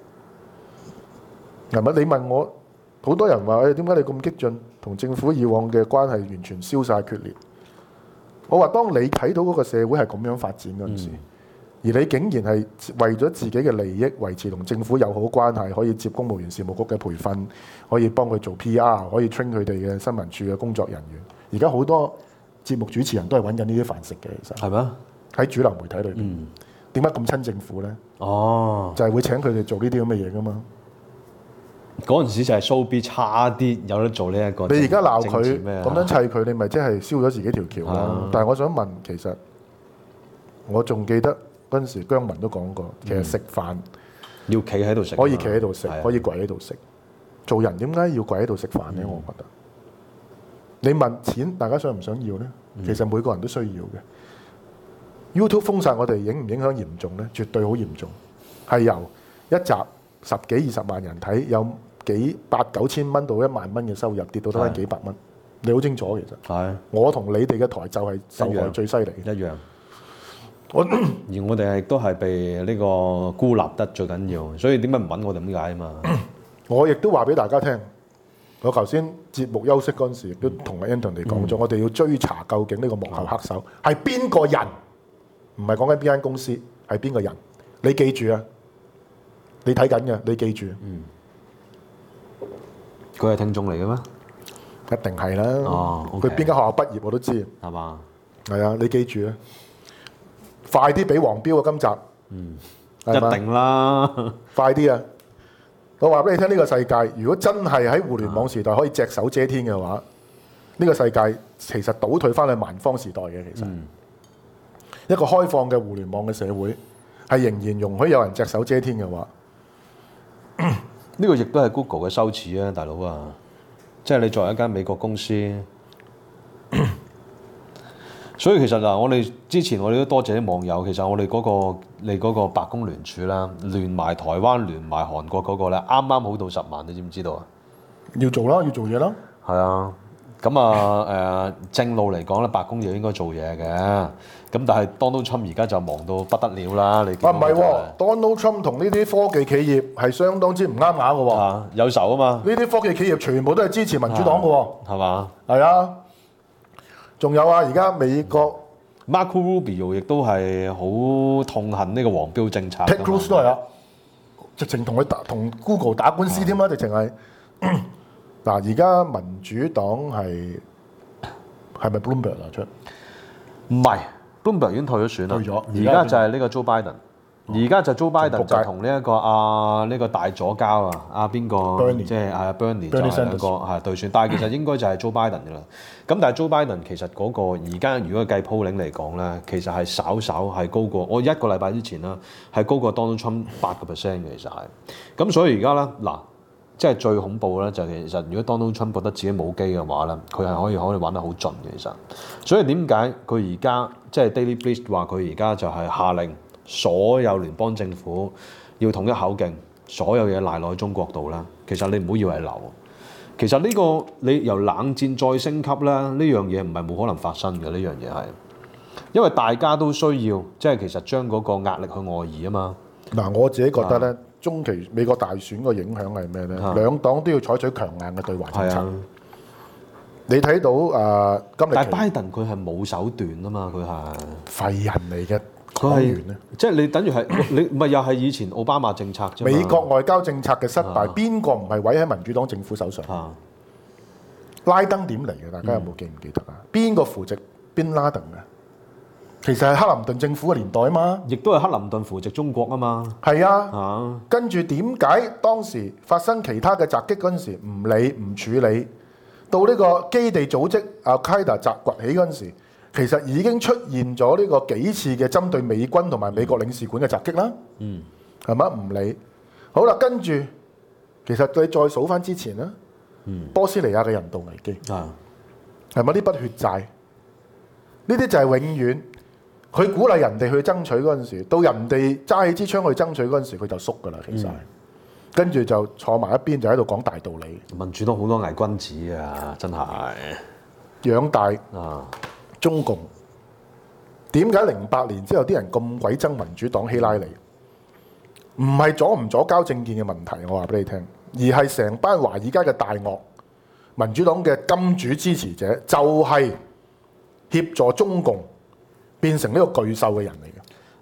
係咪、嗯？你問我，好多人話誒點解你咁激進，同政府以往嘅關係完全消晒決裂。我話當你睇到嗰個社會係咁樣發展嗰陣時，嗯、 而你竟然係為咗自己嘅利益維持同政府友好關係，可以接公務員事務局嘅培訓，可以幫佢做 P R， 可以 train 佢哋嘅新聞處嘅工作人員。而家好多節目主持人都係揾緊呢啲飯食嘅，其實係咩？ 喺主流媒體裏邊，點解咁親政府呢？ 哦， 就係會請佢哋做呢啲咁嘅嘢噶嘛。 嗰陣時就係 showbiz 差啲，有得做呢一個。 你而家鬧佢政治咩咁樣砌佢，你咪即係燒咗自己條橋咯。 啊但係我想問，其實我仲記得嗰陣時姜文都講過，其實食飯要企喺度食， 可以企喺度食， 係啊可以跪喺度食。做人點解要跪喺度食飯呢？我覺得你問錢，大家想唔想要呢？其實每個人都需要嘅。YouTube 封殺我哋影唔影響嚴重呢？絕對好嚴重，係由一集十幾二十萬人睇，有幾八九千蚊到一萬蚊嘅收入，跌到得翻幾百蚊。你好清楚其實。 係我同你哋嘅台就係受害最犀利嘅。 一樣。 我而我哋係都係被呢個孤立得最緊要，所以點解唔揾我哋咁解啊嘛？ 我亦都話俾大家聽，我頭先節目休息嗰陣時，亦都同阿 Anthony 講咗，我哋要追查究竟呢個幕後黑手係邊個人，唔係講緊邊間公司，係邊個人？你記住啊！你睇緊嘅，你記住。 佢係聽眾嚟嘅咩？ 一定係啦。 哦佢 OK 邊間學校畢業我都知。 係嘛？ 係啊，你記住啊！快啲俾黃標啊！今集。嗯。 一定啦。 快啲啊！我話俾你聽，呢個世界如果真係喺互聯網時代可以隻手遮天嘅話，呢個世界其實倒退翻去蠻荒時代嘅。其實、 嗯、 一個開放嘅互聯網嘅社會，係仍然容許有人隻手遮天嘅話， 呢個亦都係 Google 嘅羞恥啊，大佬啊！即係你作為一間美國公司，所以其實嗱，我哋之前我哋都多謝啲網友。其實我哋嗰、嗰個你嗰個白宮聯署啦，聯埋台灣、聯埋韓國嗰個咧，啱啱好到十萬，你知唔知道啊？ 要做啦，要做嘢啦。 係啊，咁啊誒正路嚟講咧，白宮就應該做嘢嘅。咁但係 Donald Trump 而家就忙到不得了啦，你見啊唔係到就係喎，Donald Trump 同呢啲科技企業係相當之唔啱眼嘅喎。 啊有仇啊嘛， 呢啲科技企業全部都係支持民主黨嘅喎。 係嘛係啊，仲有啊，而家美國 ？Marco Rubio 亦都係好痛恨呢個黃標政策㗎嘛。 Ted Cruz 都係啊，直情同佢打同 Google 打官司添啦，直情係。嗱，而家民主黨係係咪 Bloomberg 啊出？ 唔係，Bloomberg 已經退咗選啦。 退咗而家就係呢個 Joe Biden。而家就 Joe Biden 仆街就同呢一個啊呢、呢個大左交啊，啊邊個 Bernie 即係啊 Bernie 就 Bernie 係兩個 Sanders 係對選，但係其實應該就係 Joe Biden 嘅啦。咁但係 Joe Biden 其實嗰個而家如果計 polling 嚟講咧，其實係稍稍係高過我一個禮拜之前啦，係高過 Donald Trump 八個 percent 嘅其實係。咁所以而家咧嗱，即係最恐怖咧就係其實如果 Donald Trump 覺得自己冇機嘅話咧，佢係可以可以玩得好盡嘅其實。所以點解佢而家即係 Daily Beast 話佢而家就係下令所有聯邦政府要統一口徑，所有嘢賴落去中國度啦。其實你唔好以為係流，其實呢個你由冷戰再升級啦，呢樣嘢唔係冇可能發生嘅。呢樣嘢係因為大家都需要，即係其實將嗰個壓力去外移啊嘛。 嗱，我自己覺得咧，中期美國大選個影響係咩咧？ 啊兩黨都要採取強硬嘅對華政策。 係啊， 你睇到誒、呃、今日但係拜登佢係冇手段啊嘛，佢係廢人嚟嘅佢係講完咧。 即係你等於係你咪又係以前奧巴馬政策啫嘛。 美國外交政策嘅失敗， 啊邊個唔係毀喺民主黨政府手上？ 啊， 拉登點嚟嘅？大家有冇記唔記得啊？邊個扶植賓拉登嘅？其實係克林頓政府嘅年代啊嘛。 亦都係克林頓扶植中國啊嘛。 係啊。 啊， 跟住點解當時發生其他嘅襲擊嗰陣時唔理唔處理，到呢個基地組織阿卡達襲崛起嗰陣時，其實已經出現咗呢個幾次嘅針對美軍同埋美國領事館嘅襲擊啦。 嗯， 係咪唔理？好啦，跟住其實你再數翻之前啦， 嗯， 波斯尼亞嘅人道危機啊， 係咪呢筆血債？呢啲就係永遠佢鼓勵人哋去爭取嗰陣時，到人哋揸起支槍去爭取嗰陣時，佢就縮㗎啦。其實係，跟住就坐埋一邊，就喺度講大道理， 民主黨好多偽君子啊，真係養大啊， 中共。點解零八年之後啲人咁鬼憎民主黨希拉里？唔係左唔左交政見嘅問題，我話俾你聽，而係成班華爾街嘅大鱷，民主黨嘅金主支持者，就係協助中共變成呢個巨獸嘅人嚟嘅。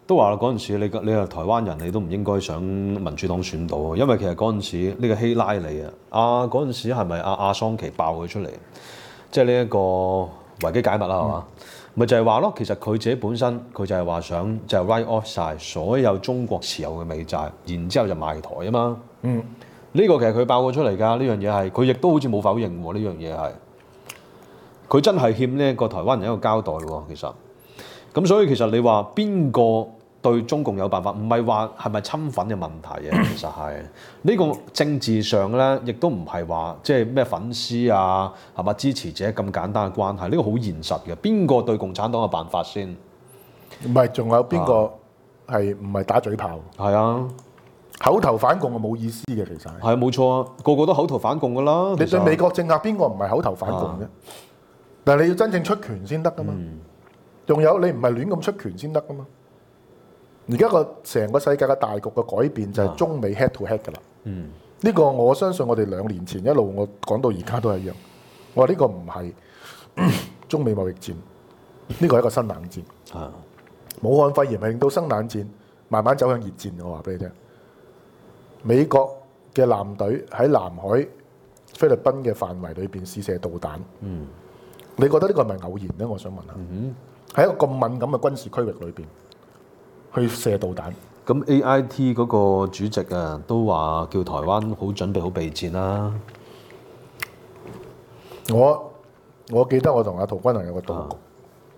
都話啦，嗰陣時你你係台灣人，你都唔應該想民主黨選到，因為其實嗰陣時呢個希拉里啊，啊嗰陣時係咪阿阿桑奇爆佢出嚟，即係呢一個維基解密啦，係嘛、嗯？咪就係話咯，其實佢自己本身佢就係話想就係 write off 曬所有中國持有嘅美債，然之後就賣台啊嘛。嗯，呢個其實佢爆過出嚟㗎，呢樣嘢係佢亦都好似冇否認喎，呢樣嘢係佢真係欠呢一個台灣人一個交代喎，其實。咁所以其實你話邊個對中共有辦法？唔係話係咪侵犯嘅問題嘅，其實係呢個政治上咧，亦都唔係話即係咩粉絲啊，係嘛支持者咁簡單嘅關係。呢個好現實嘅，邊個對共產黨有辦法先？ 唔係，仲有邊個係唔係打嘴炮？ 係啊， 口頭反共係冇意思嘅，其實係。 係冇錯啊，個個都口頭反共㗎啦。 你對美國政客邊個唔係口頭反共啫？但係你要真正出拳先得㗎嘛。仲有你唔係亂咁出拳先得㗎嘛。而家個成個世界嘅大局嘅改變就係中美 head to head 㗎啦。嗯，呢個我相信我哋兩年前一路我講到而家都係一樣。我話呢個唔係中美貿易戰，呢個係一個新冷戰。啊，武漢肺炎係令到新冷戰慢慢走向熱戰。我話俾你聽，美國嘅艦隊喺南海菲律賓嘅範圍裏邊試射導彈。嗯，你覺得呢個係咪偶然咧？我想問下。嗯，喺一個咁敏感嘅軍事區域裏邊去射導彈。 咁 A I T 嗰個主席啊，都話叫台灣好準備好備戰啦。 我我記得我同阿陶君行有個賭局，啊、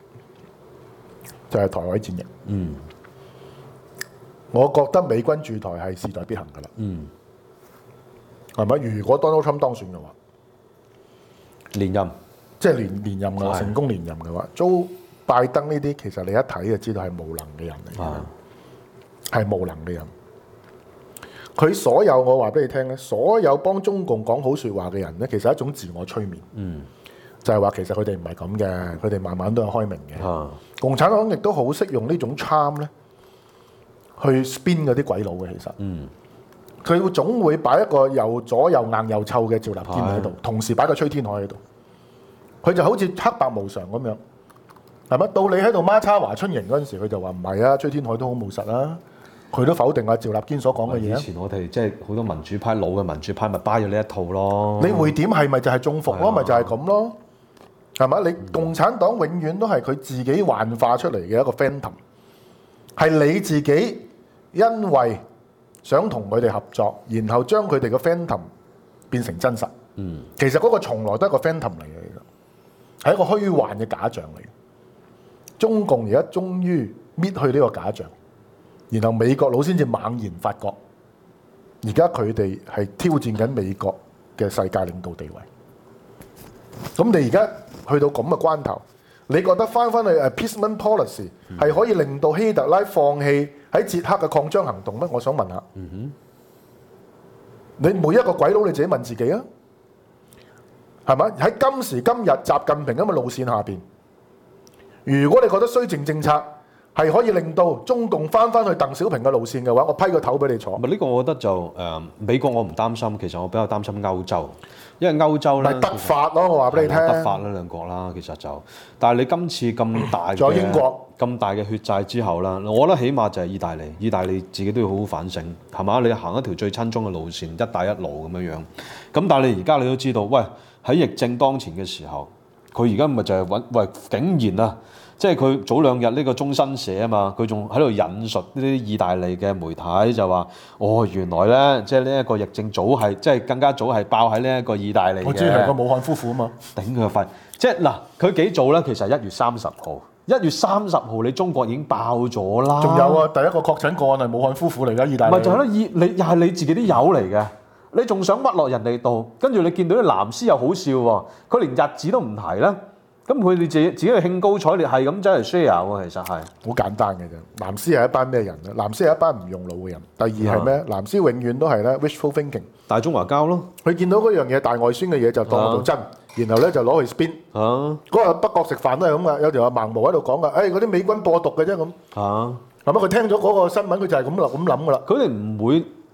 就係台海戰役。嗯，我覺得美軍駐台係勢在必行㗎啦。嗯，係咪？如果 Donald Trump 當選嘅話， 連任，即係連連任㗎，成功連任嘅話，租拜登呢啲其實你一睇就知道係無能嘅人嚟嘅，係、啊、無能嘅人。佢所有我話俾你聽咧，所有幫中共講好説話嘅人咧，其實係一種自我催眠。嗯，就係話其實佢哋唔係咁嘅，佢哋慢慢都係開明嘅。啊、共產黨亦都好識用呢種 charm 咧，去 spin 嗰啲鬼佬嘅。其實，嗯，佢會總會擺一個又左又硬又臭嘅趙立堅喺度，的同時擺個崔天凱喺度，佢就好似黑白無常咁樣。係咪？到你喺度孖叉華春瑩嗰陣時，佢就話唔係啊，崔天凱都好務實啦。佢都否定阿趙立堅所講嘅嘢。以前我哋即係好多民主派老嘅民主派咪 buy 咗呢一套咯。 你回點係咪就係中伏咯？咪、啊、就係咁咯。係嘛？你共產黨永遠都係佢自己幻化出嚟嘅一個 phantom，係你自己因為想同佢哋合作，然後將佢哋嘅 phantom 變成真實。嗯，其實嗰個從來都係一個 phantom 嚟嘅，係一個虛幻嘅假象嚟。中共而家終於搣去呢個假象，然後美國佬先至猛然發覺，而家佢哋係挑戰緊美國嘅世界領導地位。咁你而家去到咁嘅關頭，你覺得翻翻去 appeasement policy 係可以令到希特拉放棄喺捷克嘅擴張行動咩？我想問下，嗯、哼你每一個鬼佬你自己問自己啊，係咪？喺今時今日習近平咁嘅路線下邊，如果你覺得綏靖政策係可以令到中共翻翻去鄧小平嘅路線嘅話，我批個頭俾你坐。 唔係呢個，我覺得就誒、呃、美國我唔擔心，其實我比較擔心歐洲，因為歐洲咧， 咪德法咯，我話俾你聽。 德法啦兩國啦，其實就，但係你今次咁大嘅， 仲有英國咁大嘅血債之後啦，我覺得起碼就係意大利，意大利自己都要好好反省，係嘛？你行一條最親中嘅路線，一帶一路咁樣樣。咁但係你而家你都知道，喂喺疫症當前嘅時候，佢而家咪就係揾喂竟然啊！即係佢早兩日呢個中新社啊嘛，佢仲喺度引述呢啲意大利嘅媒體就話：哦，原來咧，即係呢一個疫症早係即係更加早係爆喺呢一個意大利嘅。 我知係個武漢夫婦啊嘛。 頂佢個肺！即係嗱，佢幾早咧？其實一月三十號，一月三十號你中國已經爆咗啦。 仲有啊，第一個確診個案係武漢夫婦嚟㗎，意大利。 咪就係咯，意你又係你自己啲友嚟嘅，你仲想屈落人哋度？跟住你見到啲藍絲又好笑喎，佢連日子都唔提咧。咁佢哋自己自己去興高采烈係咁走嚟 share 喎，其實係好簡單嘅啫。藍絲係一班咩人咧？藍絲係一班唔用腦嘅人。第二係咩？啊、藍絲永遠都係咧 wishful thinking， 大中華膠咯。 佢見到嗰樣嘢大外宣嘅嘢就當做真，啊、然後咧就攞去 spin。啊！嗰日北角食飯都係咁噶，有條阿盲毛喺度講噶，誒嗰啲美軍播毒嘅啫咁。啊！咁啊佢聽咗嗰個新聞，佢就係咁諗咁諗噶啦。 佢哋唔會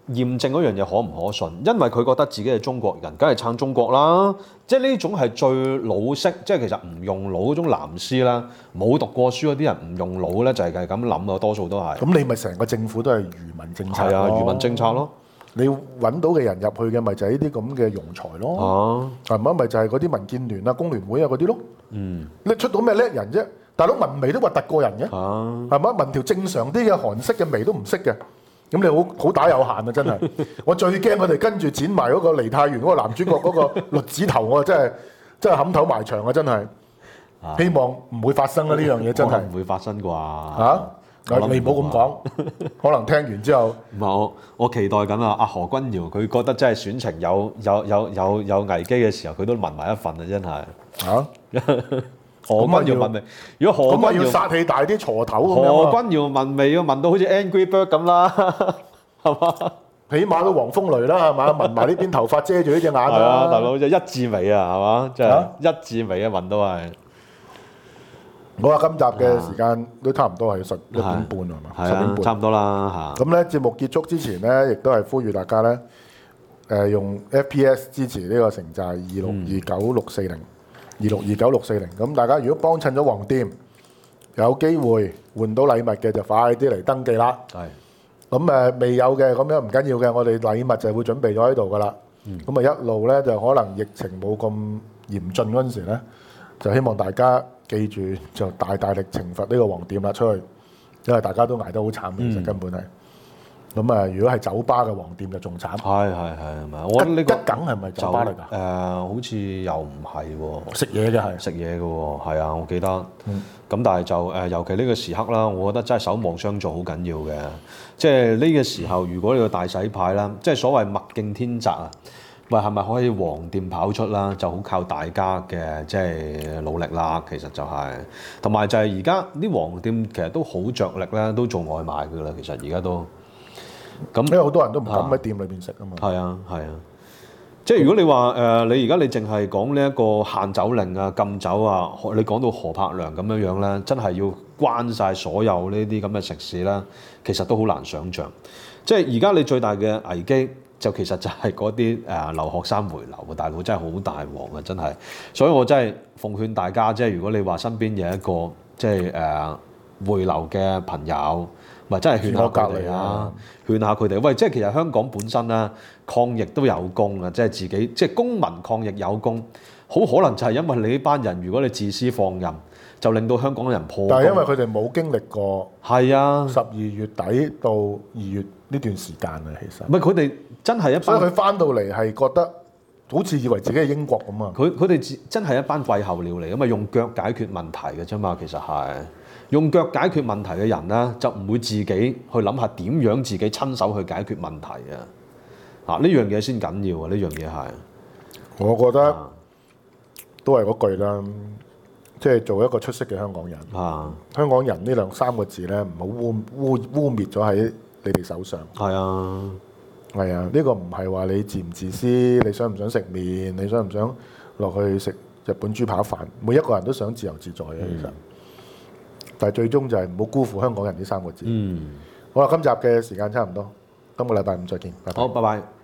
驗證嗰樣嘢可唔可信，因為佢覺得自己係中國人，梗係撐中國啦。即係呢種係最老式，即係其實唔用腦嗰種藍絲啦，冇讀過書嗰啲人唔用腦咧，就係係咁諗啊，多數都係。 咁你咪成個政府都係愚民政策係啊， 咯愚民政策咯。 你揾到嘅人入去嘅咪就係呢啲咁嘅庸才咯， 啊， 係咪咪就係嗰啲民建聯啊、工聯會啊嗰啲咯。 嗯， 你出到咩叻人啫？大佬紋眉都核突過人嘅， 啊， 係咪？紋條正常啲嘅韓式嘅眉都唔識嘅，咁你好好打有限啊！真係，我最驚佢哋跟住剪埋嗰個梨泰院嗰個男主角嗰個栗子頭，我真係真係冚頭埋牆啊！真係，希望唔會發生啦呢樣嘢真係可能唔會發生啩。 嚇。 我諗你唔好咁講，可能聽完之後， 唔係我我期待緊啊！阿何君堯佢覺得真係選情有有有有有危機嘅時候，佢都聞埋一份啊！真係嚇何君堯問味，如果何咁啊君堯要殺氣大啲鋤頭咁樣啊， 何君堯問味要問到好似 Angry Bird 咁啦，係嘛？ 起碼都黃風雷啦係嘛，紋埋呢邊頭髮遮住呢隻眼係啊，大啦。 佬即係一字尾啊，係嘛？即係一字尾啊，問到係。 好啊，今集嘅時間都差唔多係十一點半係嘛， 係啊， 十點半。 差唔多啦嚇。 咁咧節目結束之前咧，亦都係呼籲大家咧，誒用 F P S 支持呢個城寨二六二九六四零二六二九六四零。咁大家如果幫襯咗黃店，有機會換到禮物嘅就快啲嚟登記啦。 係。 咁誒未有嘅咁樣唔緊要嘅，我哋禮物就會準備咗喺度噶啦。咁啊一路咧就可能疫情冇咁嚴峻嗰陣時咧，就希望大家記住就大大力懲罰呢個黃店啦出去，因為大家都捱得好慘，其實根本係。咁啊，如果係酒吧嘅黃店就仲慘。 係係係係咪？我覺得呢個吉梗係咪酒吧嚟㗎？ 誒、呃，好似又唔係喎。 食嘢嘅係。 食嘢嘅喎，係啊，我記得。咁、嗯、但係就誒、呃，尤其呢個時刻啦，我覺得真係守望相助好緊要嘅。即係呢個時候，如果你個大洗牌啦，即係所謂物競天擇啊，喂，係咪可以黃店跑出啦？就好靠大家嘅即係努力啦。其實就係、是，同埋就係而家啲黃店其實都好着力啦，都做外賣㗎啦。其實而家都。咁因為好多人都唔敢喺店裏邊食啊嘛。 係啊係啊，即係如果你話誒、呃，你而家你淨係講呢一個限酒令啊、禁酒啊，你講到何柏良咁樣樣咧，真係要關晒所有呢啲咁嘅食肆啦，其實都好難想像。即係而家你最大嘅危機就其實就係嗰啲誒留學生回流啊，大佬真係好大鑊啊，真係。所以我真係奉勸大家，即係如果你話身邊有一個即係誒、呃、回流嘅朋友。咪真係勸下佢哋啊！勸下佢哋，喂！即係其實香港本身咧抗疫都有功啊！即係自己即係公民抗疫有功，好可能就係因為你呢班人，如果你自私放任，就令到香港人破功。 但係因為佢哋冇經歷過係啊， 十二月底到二月呢段時間啊，其實唔係佢哋真係一班， 所以佢翻到嚟係覺得好似以為自己係英國咁啊！ 佢佢哋真係一班季候鳥嚟，咁啊用腳解決問題嘅啫嘛，其實係。用腳解決問題嘅人咧，就唔會自己去諗下點樣自己親手去解決問題啊！啊，呢樣嘢先緊要啊！呢樣嘢係， 我覺得都係嗰句啦，即係做一個出色嘅香港人。 啊， 香港人呢兩三個字咧，唔好污污污滅咗喺你哋手上。 係啊， 係啊，呢個唔係話你自唔自私，你想唔想食麵，你想唔想落去食日本豬扒飯？每一個人都想自由自在嘅，其實。但係最終就係唔好辜負香港人呢三個字。 嗯， 好啦，今集嘅時間差唔多，今個禮拜五再見，拜拜。 好，拜拜。